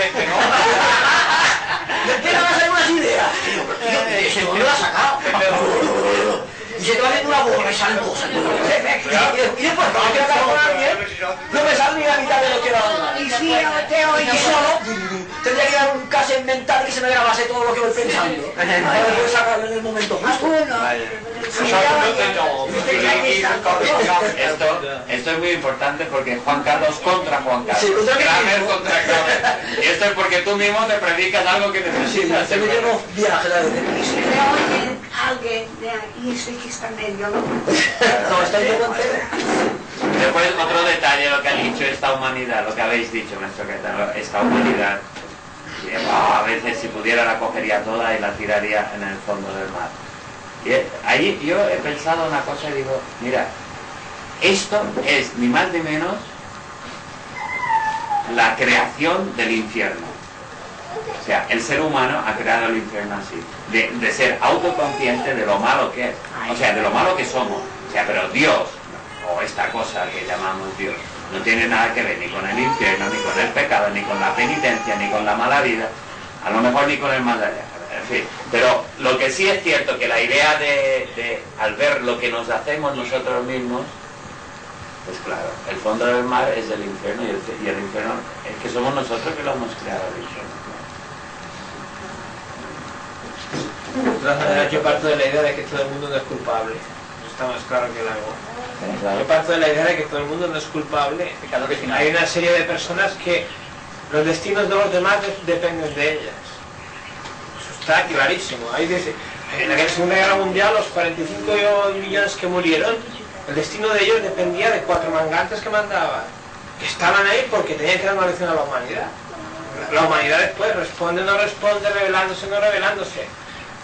Me empiezan a salir unas ideas. ¿De dónde lo has sacado? Y se te va haciendo una bola y salen cosas. Y después, cuando quiero hablar con alguien, no me sale ni la mitad de lo que era hablar. Y si te oigo. Y solo tendría que dar un cassette mental que se me grabase todo lo que voy pensando. Para poder sacarlo en el momento justo. Esto es muy importante porque Juan Carlos contra Juan Carlos. Sí, Kramer contra Kramer. Y esto es porque tú mismo te predicas algo que necesitas. Se me llevo viaje la vez. Y si te oye alguien y sé que está medio loco. No, está un poco entero. Después otro detalle, lo que ha dicho esta humanidad, lo que habéis dicho, maestro Quetano, esta humanidad, a veces si pudiera la cogería toda y la tiraría en el fondo del mar. Y ahí yo he pensado una cosa y digo, mira, esto es ni más ni menos la creación del infierno. O sea, el ser humano ha creado el infierno así, de ser autoconsciente de lo malo que es, o sea, de lo malo que somos. O sea, pero Dios, o esta cosa que llamamos Dios, no tiene nada que ver ni con el infierno, ni con el pecado, ni con la penitencia, ni con la mala vida, a lo mejor ni con el más allá. En fin, pero lo que sí es cierto que la idea de al ver lo que nos hacemos nosotros mismos, pues claro, el fondo del mar es el infierno y el infierno es que somos nosotros que lo hemos creado el infierno. De todas maneras, yo parto de la idea de que todo el mundo no es culpable. Está más claro que el agua. Yo parto de la idea de que todo el mundo no es culpable. Hay una serie de personas que los destinos de los demás dependen de ellas. Eso está clarísimo. En la Segunda Guerra Mundial, los 45 millones que murieron, el destino de ellos dependía de 4 mangantes que mandaban, que estaban ahí porque tenían que dar una lección a la humanidad. La humanidad después responde o no responde, revelándose o no revelándose.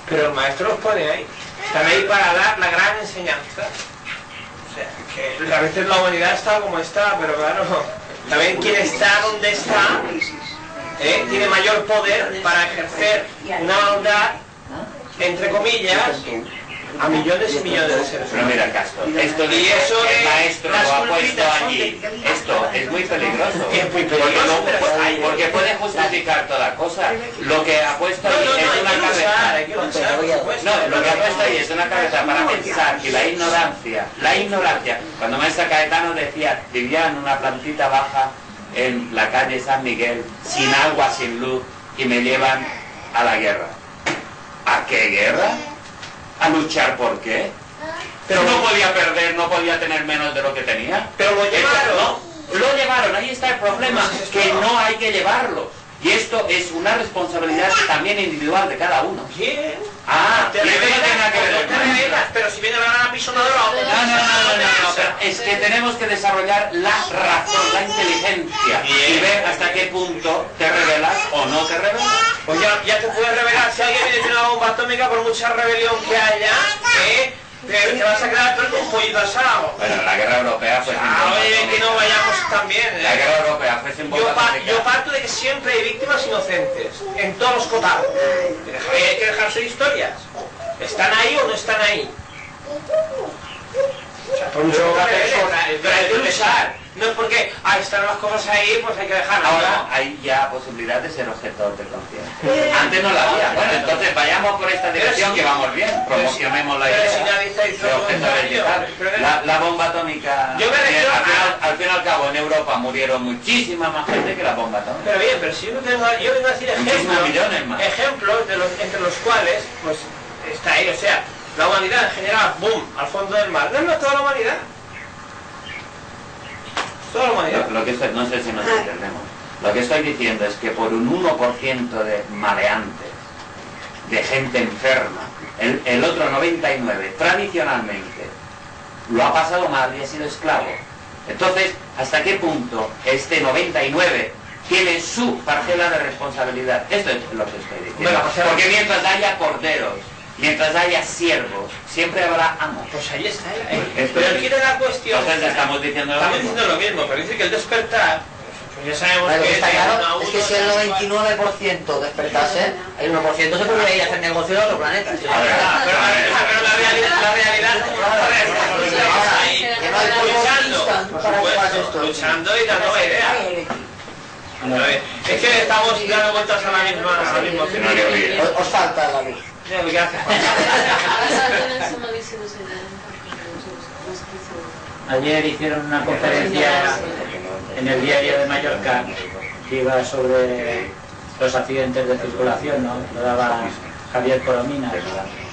pero el maestro los pone ahí. Están ahí para dar la gran enseñanza. O sea, que a veces la humanidad está como está, pero claro, también quien está donde está tiene mayor poder para ejercer una maldad, entre comillas, a millones y millones de seres Pero humanos. mira, Castro, esto Y eso el maestro las lo ha puesto culpitas son allí. Esto es muy peligroso. Es muy peligroso, Porque puede justificar toda cosa. Lo que ha puesto ahí es una cabeza. hay que luchar, por supuesto. No, lo que ha puesto ahí es una cabeza para pensar que la ignorancia, cuando Maestra Caetano decía, vivía en una plantita baja en la calle San Miguel, sin agua, sin luz, y me llevan a la guerra. ¿A qué guerra? ¿A luchar por qué? Pero no podía perder, no podía tener menos de lo que tenía. Pero lo llevaron. No, lo llevaron, ahí está el problema, que no hay que llevarlo. Y esto es una responsabilidad también individual de cada uno. Bien. Ah, Te revelas, pero si viene a pisonadora... No, pero es que tenemos que desarrollar la razón, la inteligencia y ver hasta qué punto te revelas o no te revelas. Pues ya te puedes revelar, si alguien viene con una bomba atómica, por mucha rebelión que haya, te vas a quedar todo un pollito asado. Bueno, la guerra europea fue sin bomba Oye, que atómica. no vayamos también. La guerra europea fue sin bomba atómica. Yo parto de que siempre hay víctimas inocentes, en todos los cotados. Hay que dejarse historias. ¿Están ahí o no están ahí? O sea, por mucho que pero hay que luchar. No es porque están las cosas ahí, pues hay que dejarlas. Ahora hay ya posibilidad de ser objetor de conciencia. Antes no la había. Bueno, entonces vayamos por esta dirección que vamos bien. Promocionemos la idea de objetores de tal. La bomba atómica. Yo me refiero al fin y al cabo en Europa murieron muchísima más gente que la bomba atómica. Pero bien, pero si yo vengo a decir Muchísimos millones más. ejemplos entre los cuales, pues, está ahí, o sea, la humanidad en general, boom, al fondo del mar. No es toda la humanidad. Toda la humanidad. No sé si nos entendemos. Lo que estoy diciendo es que por un 1% de maleantes, de gente enferma, el otro 99, tradicionalmente, lo ha pasado mal y ha sido esclavo. Entonces, ¿hasta qué punto este 99 tiene su parcela de responsabilidad? Esto es lo que estoy diciendo. Porque mientras haya corderos, mientras haya siervos, siempre habrá amos. Pues ahí está. Pero aquí de la cuestión... Entonces estamos diciendo lo mismo, pero dice que el despertar, pues ya sabemos Claro, que está claro, uno a es que uno, si el 99% despertase, el 1% se podría ir a hacer negocio en otro planeta. pero la realidad está ahí, Que no hay polvo para que pase esto. luchando y dando ideas. Es que estamos dando vueltas a la misma Os falta la luz. Gracias. Ayer hicieron una conferencia en el diario de Mallorca que iba sobre los accidentes de circulación, ¿no? Lo daba Javier Corominas.